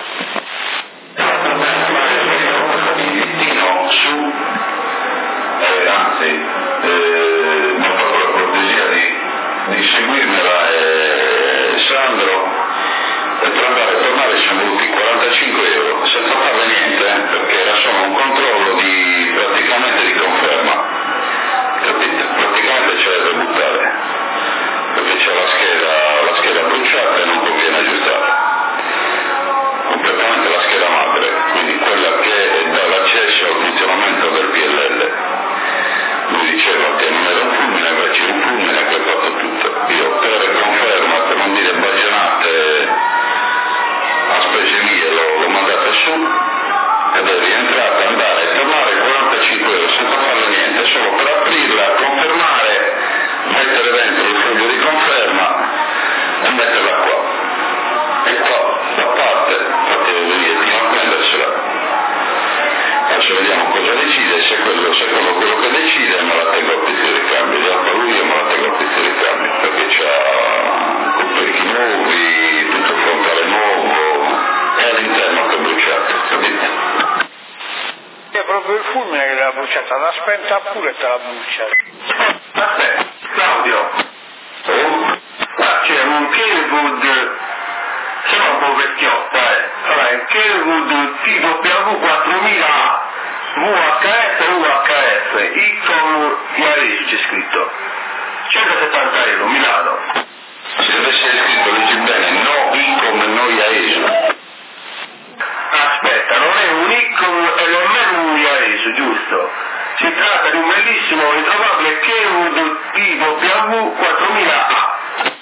Su, anzi, mi ha fatto la cortesia di seguirmela Sandro, e per andare e tornare siamo voluti 45 euro senza fare niente, perché era solo un controllo praticamente di conferma, capite? Praticamente c'è da buttare, perché c'è la scheda bruciata e non conviene aggiustare completamente la scheda madre, quindi quella che dà l'accesso al funzionamento del PLL. Lui dice brucia, te la spenta pure te la brucia. Aspetta, Claudio, qua c'è un Kenwood, sono un po' vecchiotta, allora il Kenwood TW4000 VHF UHF, Icon Yaris c'è scritto, 170 euro, Milano. Se deve essere scritto, leggi bene, no Icon, no Yaris. Aspetta, non è un Icon e nemmeno un Yaris, giusto? Si tratta di un bellissimo ritrovabile Kenwood TW4000A.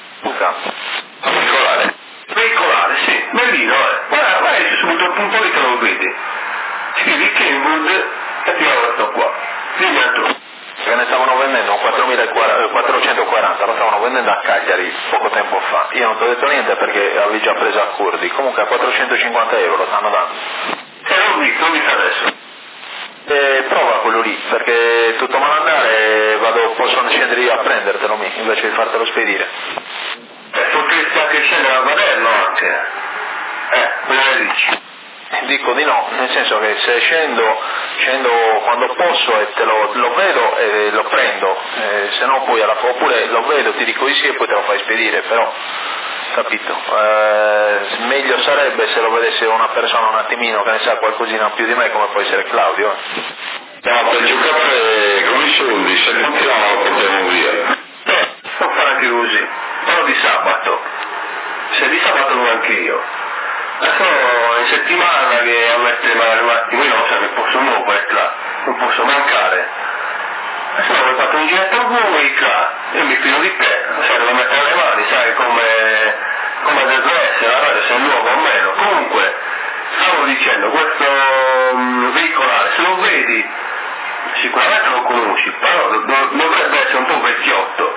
Veicolare. Veicolare, sì, bellino, Guarda, esce subito il puntone che lo vedi. Scrivi Kenwood e ti questo qua. Dimmi a tu. Che ne stavano vendendo un 440, lo stavano vendendo a Cagliari poco tempo fa. Io non ti ho detto niente perché avevi già preso a Curdi, comunque a 450 euro lo stanno dando. L'ho visto adesso. Prova quello lì, perché tutto malandare posso scendere io a prendertelo invece di fartelo spedire. Potresti anche scendere a vederlo anche. Cosa ne dici? Dico di no, nel senso che se scendo quando posso e te lo vedo e lo prendo, se no poi oppure lo vedo, ti dico di sì e poi te lo fai spedire, però capito? Meglio sarebbe se lo vedesse una persona un attimino che ne sa qualcosina più di me come può essere Claudio. No, per giocare con i soldi, se continuiamo lo portiamo via. Può fare anche così, però di sabato. Se di sabato non anche io. Sono in settimana che a mettere magari un attimo in ossa che posso nuovo non posso mancare. Adesso ho fatto un giretto a voi qua, io mi fido di te, sai dove mettere le mani, sai come deve essere, la radio se è nuovo o meno. Comunque, stavo dicendo, questo veicolare, se lo vedi, sicuramente lo conosci, però dovrebbe essere un po' vecchiotto.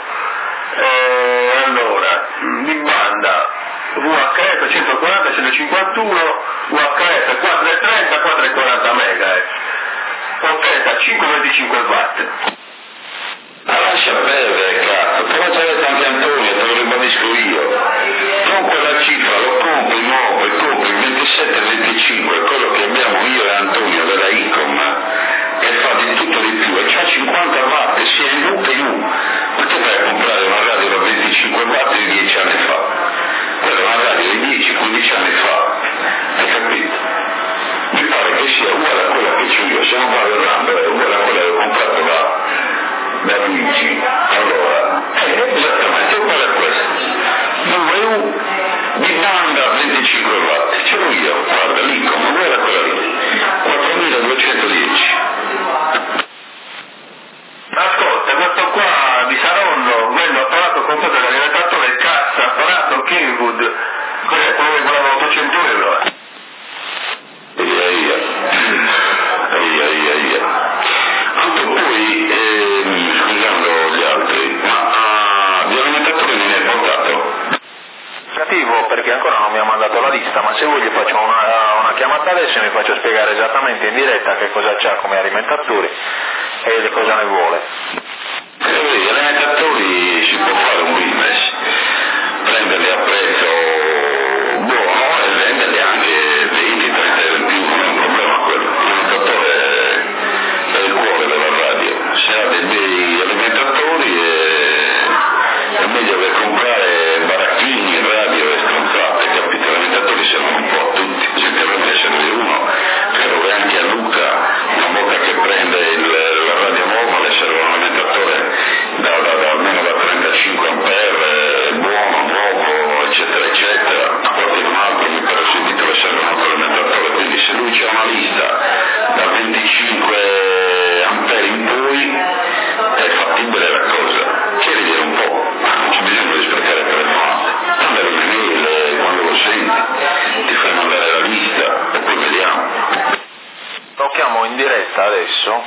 Allora, di banda VHF 140 151, VHF 430 440 MHz, potenza 525 watt. Ma lascia perdere, cazzo, però c'è detto anche Antonio, te lo ribadisco io. Con quella cifra lo compri nuovo e compri il 27-25, quello che abbiamo io e Antonio della Icom, che fa di tutto di più, e c'ha 50 watt, sia in U che in U. Ma te vai a comprare una radio da 25 watt di 10 anni fa? Quella è una radio di 10-15 anni fa, hai capito? Mi pare che sia uguale a quella che c'ho io, se non vado errando, è uguale a quella che ho comprato da Luigi. Allora, è esattamente uguale a questa. 2U di banda 25 watt, ce l'ho io, guarda, l'Icom, uguale a quella lì, 4210. Ascolta, questo qua di Saronno, quello apparato comprato dall'alimentatore cazzo, apparato Kenwood, cos'è quello che voleva 800 euro? Anche poi, scusando gli altri, ma di alimentatore non è portato? Negativo perché ancora non mi ha mandato la lista, ma se vuoi gli faccio una chiamata adesso e mi faccio spiegare esattamente in diretta che cosa c'ha come alimentatori e cosa ne vuole. Gli alimentatori si può fare un business, prenderli a prezzo buono e venderli anche 20-30 euro in più, non è un problema quello. L'alimentatore è il cuore della radio, se ha dei bei alimentatori è meglio che comprare baracchini, radio e stronzate, capito? Gli alimentatori servono un po' a tutti, senti a me ce n'è uno, credo che anche a Luca, una volta che prende la radio nuova le serve un alimentatore almeno da 35 ampere, buono, nuovo, eccetera eccetera, a qualcun altro mi pare subito le serve un altro alimentatore, quindi se lui c'ha una lista da 25 ampere in poi è fattibile la cosa, chiedi un po', non c'è bisogno di sprecare telefonate, mandare un'email quando lo senti, ti fai mandare la lista e poi vediamo. Lo chiamo in diretta adesso,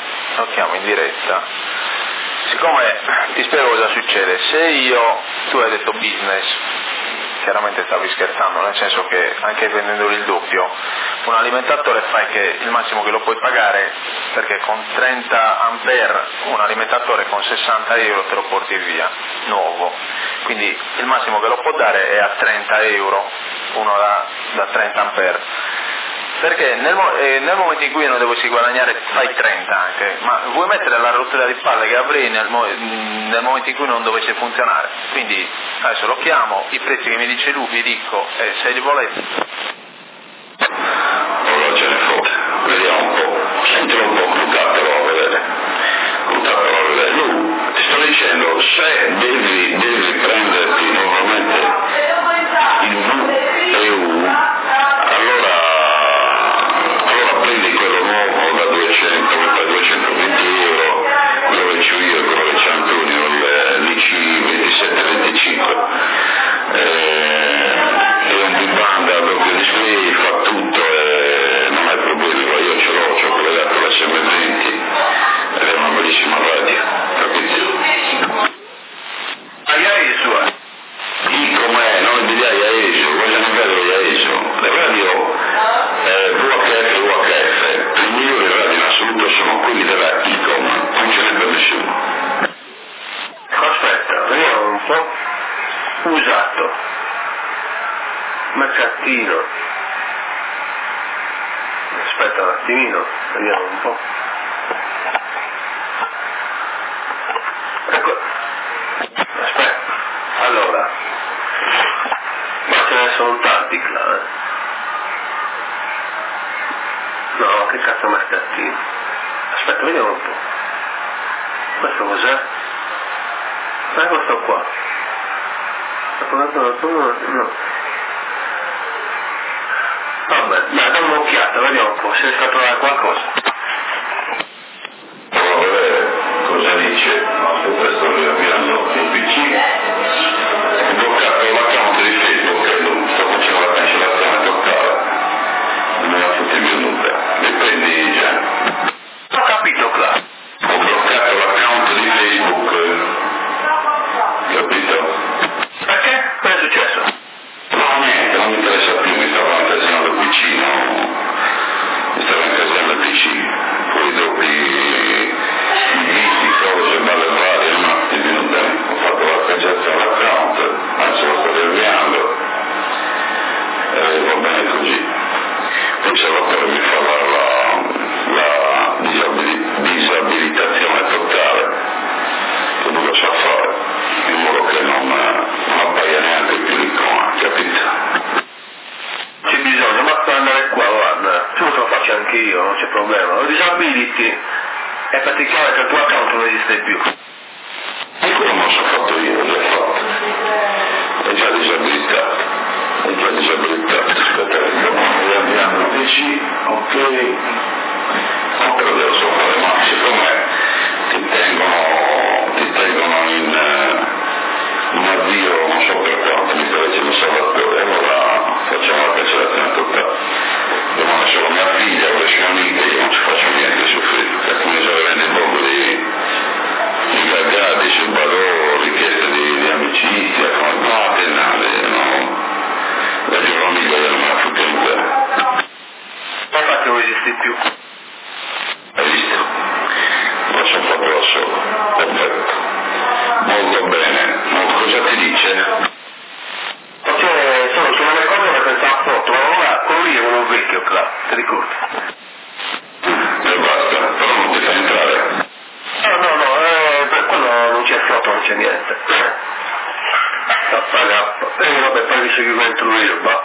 siccome ti spiego cosa succede, se tu hai detto business, chiaramente stavi scherzando, nel senso che anche vendendoli il doppio, un alimentatore fai che il massimo che lo puoi pagare, perché con 30 ampere un alimentatore con 60 euro te lo porti via, nuovo, quindi il massimo che lo può dare è a 30 euro, uno da 30 ampere. Perché nel momento in cui io non devo guadagnare, fai 30 anche, ma vuoi mettere la rottura di palle che avrei nel momento in cui non dovesse funzionare? Quindi adesso lo chiamo, i prezzi che mi dice lui, vi dico, se li volete. Allora ce ne fotte, vediamo un po', sentilo un po', contatelo a vedere. Lui, ti sto dicendo, se devi prenderti normalmente il VEU, allora prendi quello nuovo da 200, per 220 euro, quello che c'ho io e quello che c'è Antonio, l'IC 2725. È un big band a doppio display, fa tutto e non hai problemi, io ce l'ho collegato all'SM20 ed è una bellissima radio, capito? Aiaeso, Com'è, non di Aiaeso, vogliono vedere Aiaeso. Le radio VHF, i migliori radio in assoluto sono quelli della ICOM, non ce n'è per nessuno. aspetta, vediamo un po'. Usato. Mercatino. Aspetta un attimino, vediamo un po'. Ecco. Aspetta. Allora. Ma ce ne sono tanti là, No, che cazzo mercatino. Aspetta, vediamo un po'. Questo cos'è? Questo qua. No. Vabbè, dai, da un'occhiata, vediamo un po' se riesco a trovare qualcosa. Provo a vedere cosa dice, aspetta, sto riavviando il PC. Ho bloccato l'account di Facebook, sto facendo la cancellazione totale. Non me la fotte più nulla. Le prendi già. Ho capito, Cla. Ho bloccato l'account di Facebook, capito? Perché? Cosa è successo? No, niente, non mi interessa più, mi stavo incasinando il PC, poi dopo i cose, balle varie, un attimo, ho fatto la cancellazione all'account, anzi lo sto riavviando, va bene così. Poi Salvatore mi fa la disabilitazione totale, che lui lo sa fare, in modo che non appaia neanche più l'icona, capito? C'è bisogno, basta andare qua, guarda, tu lo faccio anche io, non c'è problema. Lo disability è praticamente il tuo account non esiste più. E quello non so fatto io, l'ho già fatto. È già disabilitato. Aspetta, riavviamo il PC, ok. No, però devo solo fare, ma siccome ti tengono in avvio, non so per quanto, mi pare che mi Salvatore, allora facciamo la cancellazione totale. Domani solo mia figlia o le sue amiche, io non ci faccio niente su Facebook, come se vende il poco di gaggati sul valore, richieste di amicizia, come no, la mia famiglia non me la fotte nulla. Ma infatti non esiste più. Hai visto? Lo sono fatto da solo, perfetto. Molto bene, ma cosa ti dice? Sono sulle mie cose che pensavo a foto, ma ora quello lì è uno vecchio, Cla, ti ricordi? E basta, però non ti fa entrare. No, per quello non c'è foto, non c'è niente. Vabbè, poi mi seguivo entro io, ma...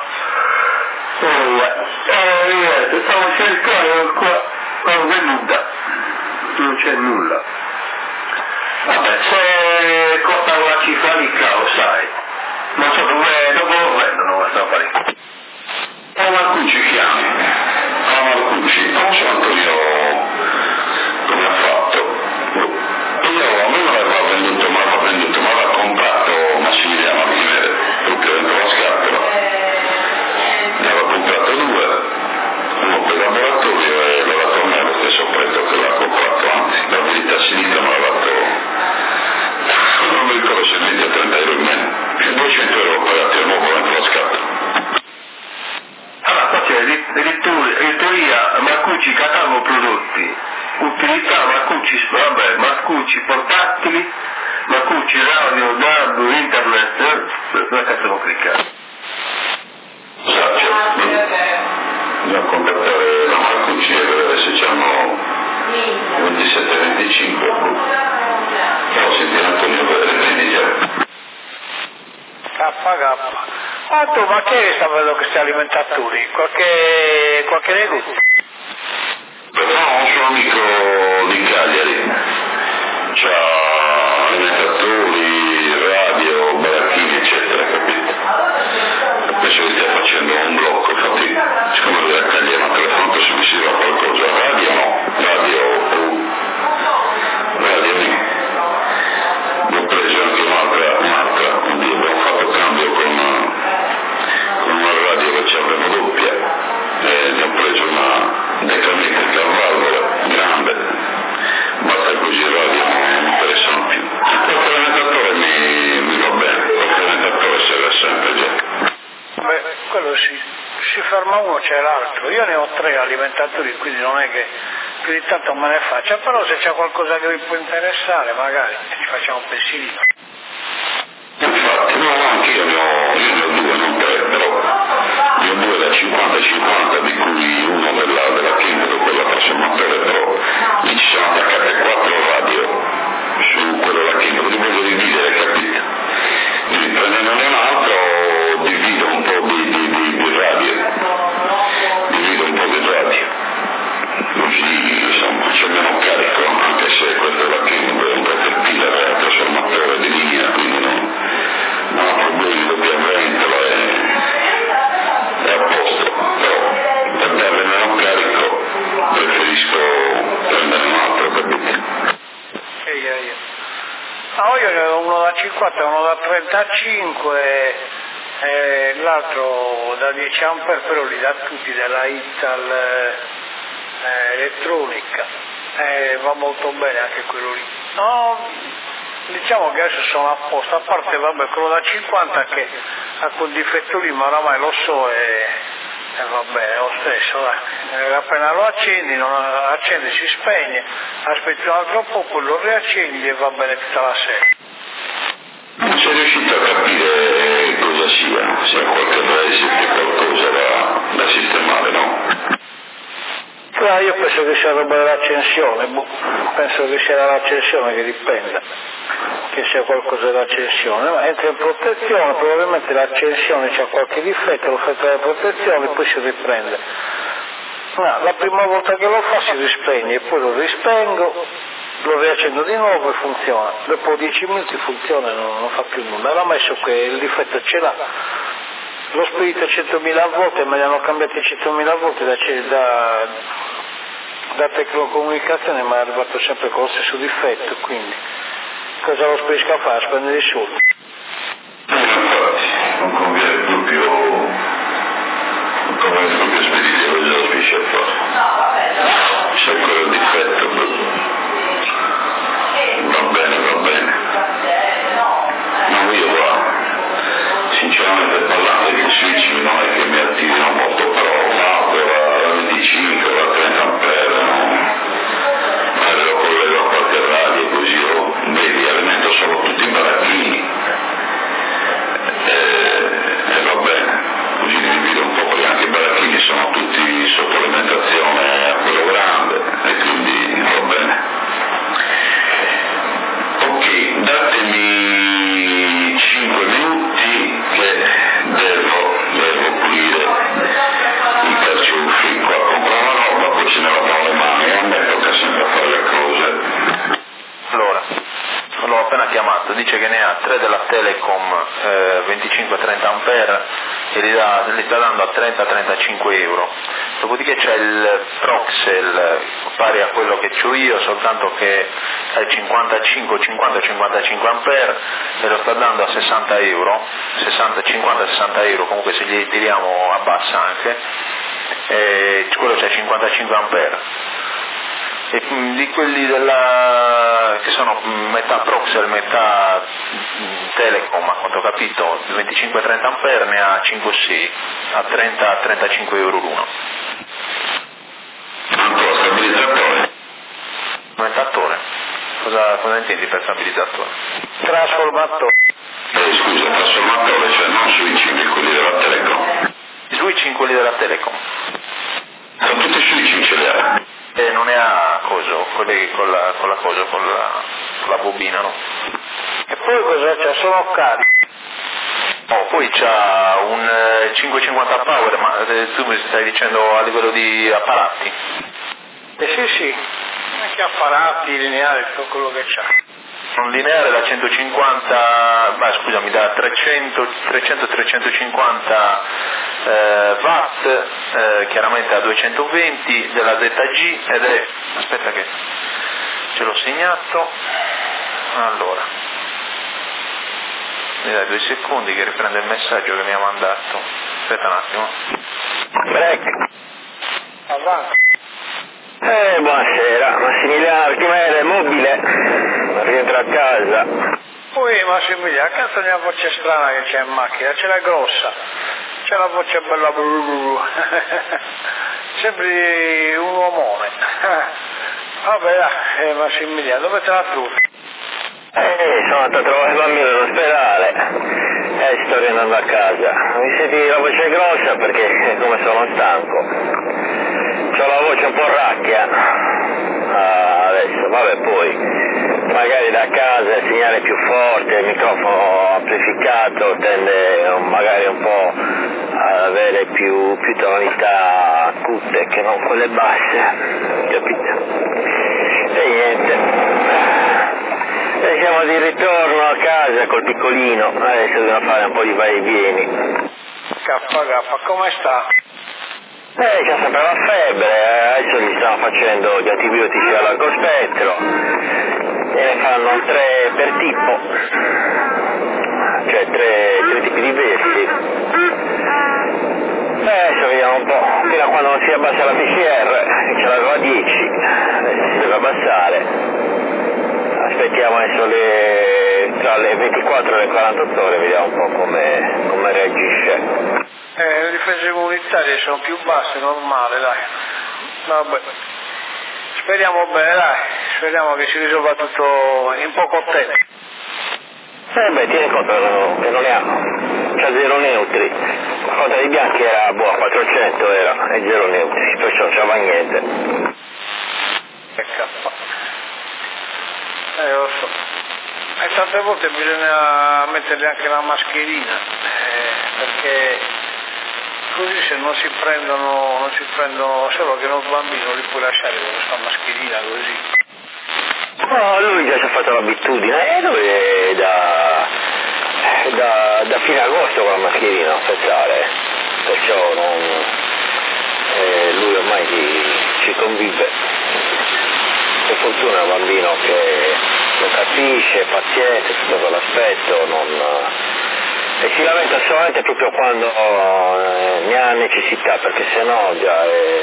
niente, stavo cercando qua, non c'è nulla. Non c'è nulla. Vabbè, se costa una cifra lì, cavolo, sai. Non so dove lo vendono questa roba lì. Marcucci chiami. Marcucci, non so Antonio come ha fatto. A me non l'aveva venduto, ma l'aveva comprato Massimiliano Archimede, tutte dentro la scatola. Ne aveva comprato due, uno per laboratorio e l'ha dato a me allo stesso prezzo che l'ha comprato, anzi, la verità sinistra me l'ha dato, non mi ricordo se 20 o 30 euro in meno, più 200 euro pagati al nuovo dentro la scatola. Allora, qua c'è editoria Marcucci catalogo prodotti, utilità Marcucci portatili, Marcucci radio, DAB, internet, dove cazzo devo cliccare? Già contattato 27-25, però sentire Antonio per le vendite. KK. Ah tu, ma che sta vedendo questi alimentatori? Qualche negozio? No, un suo amico di Cagliari, c'ha alimentatori, radio, baracchini, eccetera, capito? Penso che stia facendo un blocco, infatti, siccome lui è a Cagliari, ma telefonato se mi si va qualcosa, radio no, radio no. Ho preso anche un'altra, abbiamo fatto cambio con una radio che ci aveva doppia, ne ho preso una Decametrica a valvola grande, basta così il radio non mi interessano più. Qualche alimentatore mi va bene, qualche alimentatore serve sempre già. Beh, quello si ferma uno c'è l'altro, io ne ho 3 alimentatori, quindi non è che più di tanto me ne faccia, però se c'è qualcosa che vi può interessare magari ci facciamo un pensierino. Infatti, no, anche io ne ho 2, non 3, però ne ho 2 da 50-50, di cui uno della Kindle, quella trasformatore, però lì ci sono attaccate 4 radio su quello della Kindle, li voglio dividere, capito? Quindi prendendone un altro divido un po' di radio, così insomma c'è meno carico, anche se questo è la Kindle, è un Caterpillar, è un trasformatore di linea, quindi non ha problemi, dobbiamo ventola, è a posto, però per darle meno carico preferisco prendere un altro, capito? No, io ne ho uno da 50, uno da 35 e l'altro da 10 ampere, però li dà tutti della Ital elettronica, va molto bene anche quello lì. No, diciamo che adesso sono a posto, a parte vabbè quello da 50 che ha quel difetto lì, ma oramai lo so e va bene, è lo stesso, dai. Appena lo accendi, accende, si spegne, aspetti un altro po', poi lo riaccendi e va bene tutta la sera. Non sei riuscito a capire cosa sia, se qualche esiste qualcosa da sistemare, no? Io penso che sia roba dell'accensione, penso che sia dall'accensione che dipenda, che sia qualcosa dell'accensione, ma entra in protezione, probabilmente l'accensione c'ha qualche difetto, lo fate la protezione, poi si riprende. No, la prima volta che lo fa si rispegne, poi lo rispengo, lo riaccendo di nuovo e funziona, dopo 10 minuti funziona e non fa più nulla, era messo che il difetto ce l'ha. L'ho spedito a 100.000 volte, me li hanno cambiati 100.000 volte da tecnocomunicazione, ma è arrivato sempre con lo stesso difetto, quindi cosa lo spedisco a fare? A spendere i soldi. Non conviene proprio spedire, lo spedisce a fare. C'è quello difetto, va bene. No, io sinceramente parlando di switching non è che mi attivino molto, però ho fatto la 25, la 30 ampere, magari lo collego a qualche radio così vedi, alimento solo tutti i baracchini e va bene, così li divido un po', perché anche i baracchini sono tutti sotto alimentazione a quello grande e quindi va bene. Ok, datemi 5 minuti che devo pulire i carciofi qua, compro una roba, poi ce ne lavano le mani, a me tocca sempre fare le cose. Allora, l'ho appena chiamato, dice che ne ha 3 della Telecom 25-30 ampere e li sta dando a 30-35 euro. Dopodiché c'è il Proxel pari a quello che ho io, soltanto che è 50-55 ampere e lo sta dando a 60 euro, 50-60 euro, comunque se gli tiriamo abbassa anche, e quello c'è 55 ampere. E di quelli che sono metà Proxel, metà Telecom, a quanto ho capito, 25-30 ampere ne ha 5-6 a 30-35 euro l'uno. Ancora stabilizzatore? Aumentatore? Cosa intendi per stabilizzatore? Trasformatore. Scusa, trasformatore, cioè non switching, quelli della Telecom. I switching quelli della Telecom? Sono tutti switching ce li ha? Non ne ha cose. coso, quelli con la cosa, con la bobina, no? E poi cosa c'è? Sono carichi. Oh, poi c'ha un 550 power, ma tu mi stai dicendo a livello di apparati? Sì, anche apparati, lineari, tutto quello che c'ha. Un lineare da 150, scusami, da 300-350 watt, chiaramente a 220 della ZG ed è, aspetta che ce l'ho segnato, allora, mi dai 2 secondi che riprende il messaggio che mi ha mandato, aspetta un attimo. Break. Avanti. Buonasera, Massimiliano Archimede, mobile, rientro a casa. Poi Massimiliano, cazzo di una voce strana che c'è in macchina, ce l'hai grossa, c'è la voce bella sembri un uomone. Vabbè dai, Massimiliano, dove te la trovi? Sono andato a trovare il bambino all'ospedale e sto riandando a casa. Mi senti la voce grossa perché come sono stanco. C'ho la voce un po' racchia. Adesso, vabbè, poi magari da casa il segnale è più forte, il microfono amplificato tende magari un po' ad avere più tonalità acute che non quelle basse, capito? E niente. E siamo di ritorno a casa col piccolino, adesso dobbiamo fare un po' di vai e vieni. K, come sta? C'è sempre la febbre, adesso gli stanno facendo gli antibiotici all'arcospettro e ne fanno 3 per tipo, cioè 3 tipi diversi. Adesso vediamo un po', fino a quando non si abbassa la PCR, che ce l'aveva 10, adesso si deve abbassare. Aspettiamo adesso tra le 24 e le 48 ore, vediamo un po' come reagisce. Le difese immunitarie sono più basse, normale, dai. Vabbè. Speriamo bene, dai. Speriamo che si risolva tutto in poco tempo. Tieni conto che non ne ha. C'ha 0 neutri. La quota dei bianchi era 400 era, e 0 neutri, perciò non c'aveva niente. Lo so. E tante volte bisogna mettergli anche la mascherina, perché così se non si prendono, solo che non bambino li puoi lasciare con questa mascherina così. No, lui già ci ha fatto l'abitudine, lui è da fine agosto con la mascherina a pensare, perciò lui ormai ci convive. Per fortuna è un bambino che lo capisce, è paziente, tutto quell'aspetto, e si lamenta solamente proprio quando ne ha necessità, perché sennò già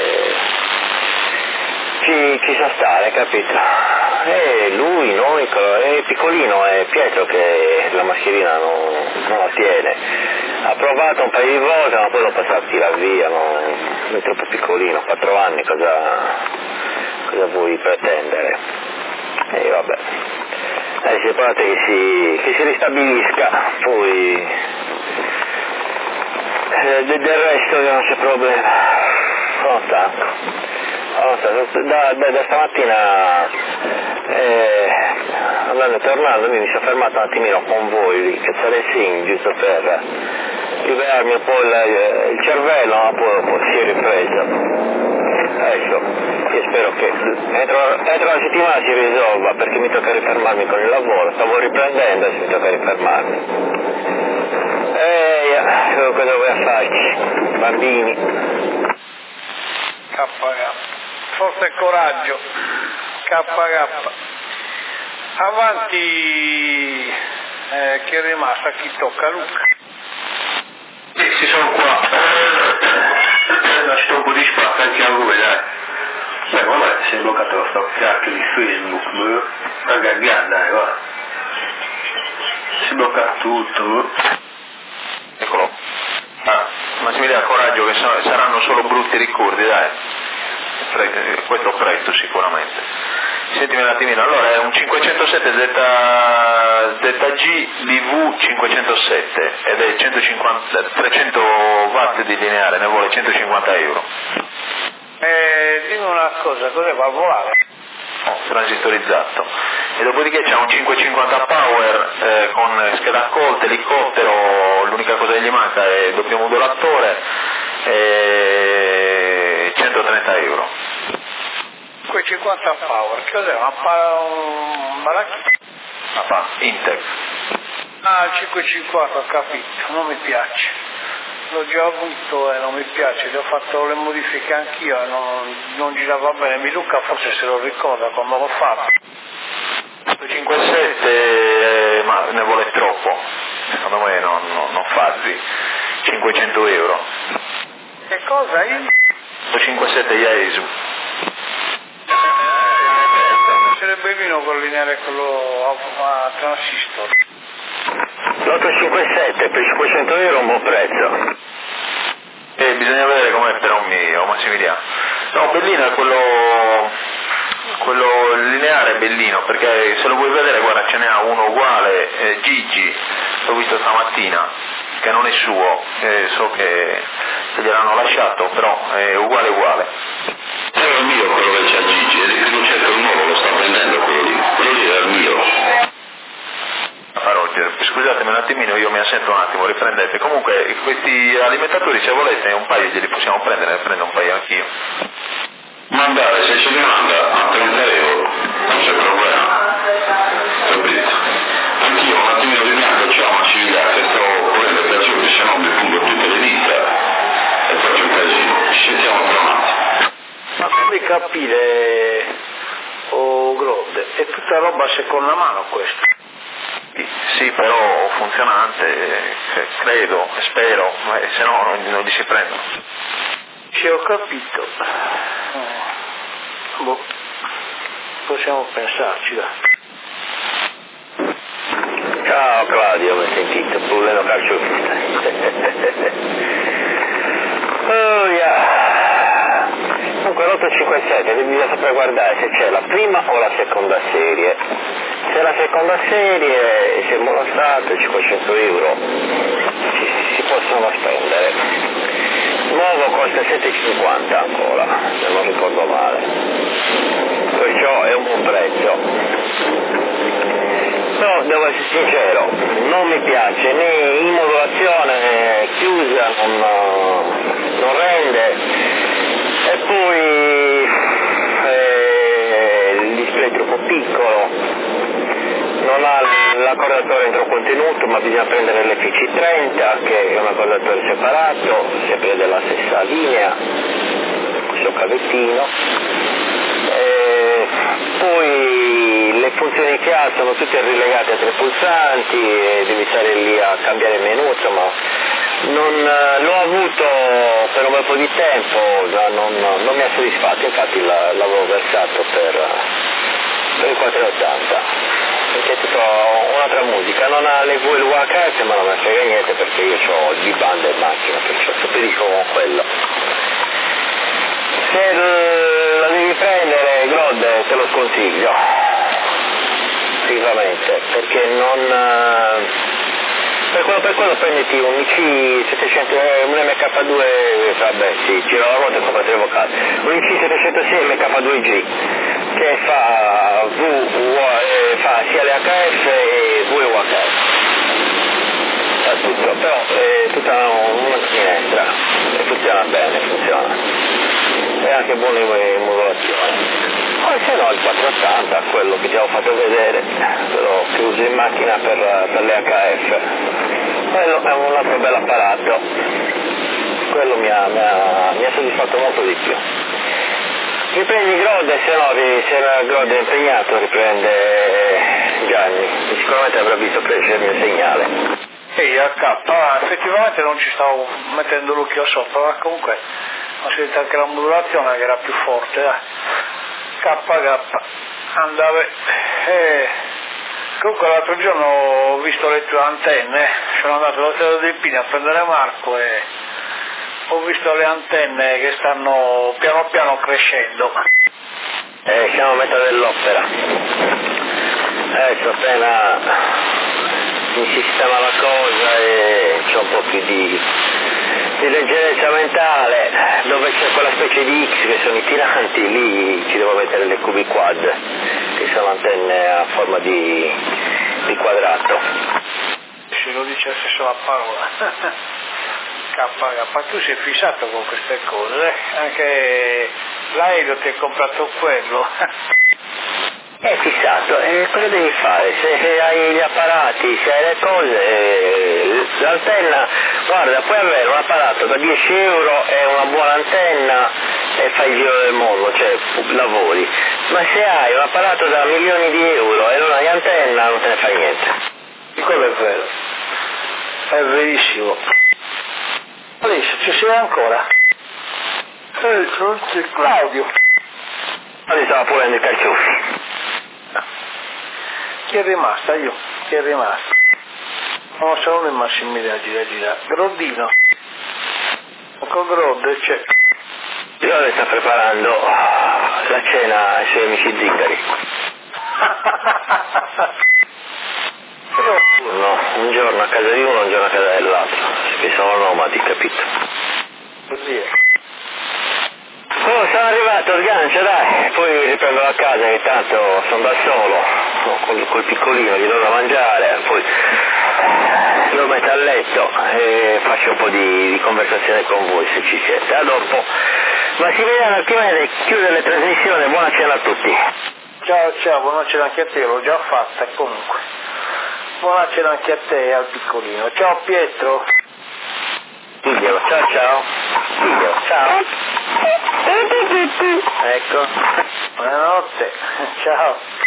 ci sa stare, capito? E lui, noi, è piccolino, è Pietro che la mascherina non la tiene. Ha provato un paio di volte, ma poi l'ho passato tira via, è troppo piccolino, 4 anni, cosa vuoi pretendere? E vabbè, si prepara che si ristabilisca, poi del resto non c'è problema. Sono stanco. Da stamattina andando e tornando mi sono fermato un attimino con voi lì, che sarei giusto per liberarmi un po' il cervello, ma poi si è ripreso. Adesso io spero che entro la settimana si risolva, perché mi tocca rifermarmi con il lavoro, stavo riprendendo e mi tocca rifermarmi. Cosa vuoi farci? Bambini. Forza e coraggio. KK. Avanti, chi è rimasto? A chi tocca? Luca. Sì, sono qua. Lascio un po' di spazio anche a voi, dai. Beh, vabbè, si è bloccato sto cacchio di Facebook, guarda, dai, va. Si blocca tutto. Eccolo. Massimiliano, coraggio, che saranno solo brutti ricordi, dai. Questo presto sicuramente. Sentimi un attimino, allora è un 507 ZG BV 507 ed è 300 watt di lineare, ne vuole 150 euro. Dimmi una cosa, cos'è valvolare? transistorizzato, e dopodiché c'è un 550 Power con scheda accolta, elicottero, l'unica cosa che gli manca è il doppio modulatore, 130 euro. 550 Power, che cos'è? Un baracchino? Intex. Ah, il 550, ho capito, non mi piace. L'ho già avuto e non mi piace, gli ho fatto le modifiche anch'io e non girava bene. Miluca forse se lo ricorda quando l'ho fatto. 5.7 ma ne vuole troppo, secondo me non fazzi 500 euro. Che cosa? 5.7 Yaesu. Sarebbe meno col lineare quello a transistor. L'857 per 500 euro è un buon prezzo. Bisogna vedere com'è però un mio, Massimiliano. No, bellino è quello lineare è bellino, perché se lo vuoi vedere, guarda, ce n'è uno uguale, Gigi, l'ho visto stamattina, che non è suo, so che gliel'hanno lasciato, però è uguale. Era il mio quello che c'ha Gigi, e non certo il nuovo, lo sta prendendo quello lì era il mio. Roger, scusatemi un attimino, io mi assento un attimo, riprendete. Comunque questi alimentatori, se volete, un paio glieli possiamo prendere, ne prendo un paio anch'io. Mandare, se ce li manda, a 30 euro, non c'è problema. Capito? Anch'io un attimino di bianco c'ho una civiglia che sto volendo per giù, se no mi pungo tutte le dita e faccio un casino. Ci sentiamo tra un attimo. Ma come capire, Grode, è tutta roba seconda mano questa? Sì, però funzionante, credo, spero, se no non li si prendono. Sì, ho capito. Possiamo pensarci, dai. Ciao Claudio, mi hai sentito, problema calciofista. Oh yeah. Comunque l'857 bisogna sempre guardare se c'è la prima o la seconda serie. Se la seconda serie, se in buono stato, 500 euro si possono spendere. Nuovo costa 7,50 ancora, se non ricordo male. Perciò è un buon prezzo. Però devo essere sincero, non mi piace né in modulazione chiusa, non rende. E poi il display è troppo piccolo, non ha l'accordatore entro contenuto, ma bisogna prendere l'FC30 che è un accordatore separato, sempre della stessa linea, questo cavettino. Poi le funzioni che ha sono tutte rilegate a 3 pulsanti e devi stare lì a cambiare il menu, insomma. L'ho avuto per un bel po' di tempo, non mi ha soddisfatto, infatti l'avevo versato per il 480, perché è tutta un'altra musica, non ha le VHF, ma non mi frega niente perché io ho il B-band in macchina, perciò preferisco con quello. Se la devi prendere, Grode, te lo sconsiglio, sicuramente, perché per quello prenditi un IC700, un MK2, vabbè sì, giro la ruota e compra 3 vocali, un IC706 MK2G che fa sia le HF e VHF, fa tutto, però è tutta una finestra e funziona bene, è anche buono in modulazione. Poi se no il 480, quello che ti avevo fatto vedere, quello che uso in macchina per le HF, quello è un altro bel apparato, quello mi ha soddisfatto molto di più. Riprendi Grode, se Grode è impegnato riprende Gianni, che sicuramente avrà visto crescere il mio segnale. Sì, effettivamente non ci stavo mettendo l'occhio sopra, ma comunque ho sentito anche la modulazione che era più forte, KK andava. Comunque l'altro giorno ho visto le tue antenne, sono andato allo Stadio dei Pini a prendere Marco e ho visto le antenne che stanno piano piano crescendo. Siamo a metà dell'opera. Adesso appena si sistema la cosa e c'è un po' più di di leggerezza mentale, dove c'è quella specie di X che sono i tiranti, lì ci devo mettere le cubiquad, che sono antenne a forma di quadrato. Se lo dice la stessa parola. Ma tu sei fissato con queste cose, anche l'aereo ti hai comprato quello. È fissato, e cosa devi fare? Se hai gli apparati, se hai le cose, l'antenna, guarda, puoi avere un apparato da 10 euro e una buona antenna e fai il giro del mondo, cioè lavori, ma se hai un apparato da milioni di euro e non hai antenna non te ne fai niente. E quello è vero, è verissimo. Alice, ci sei ancora? C'è Claudio. Oggi stava pulendo i carcioffi. Chi è rimasta? Io. Chi è rimasto? Non so, non è Massimiliano gira. Grodino. Con Grode c'è. Grode sta preparando la cena ai suoi amici zingari. No, un giorno a casa di uno, un giorno a casa dell'altro, perché sono nomadi, capito? Così è. Oh, sono arrivato, sgancio, dai, poi riprendo a casa, che tanto sono da solo, col piccolino, gli do da mangiare, poi lo metto a letto e faccio un po' di conversazione con voi se ci siete. A dopo. Massimiliano Archimede chiude le trasmissioni, buona cena a tutti. Ciao, buona cena anche a te, l'ho già fatta comunque. Buona cena anche a te e al piccolino. Ciao Pietro. Diglielo, ciao. Diglielo, ciao. Ecco. Buonanotte. Ciao.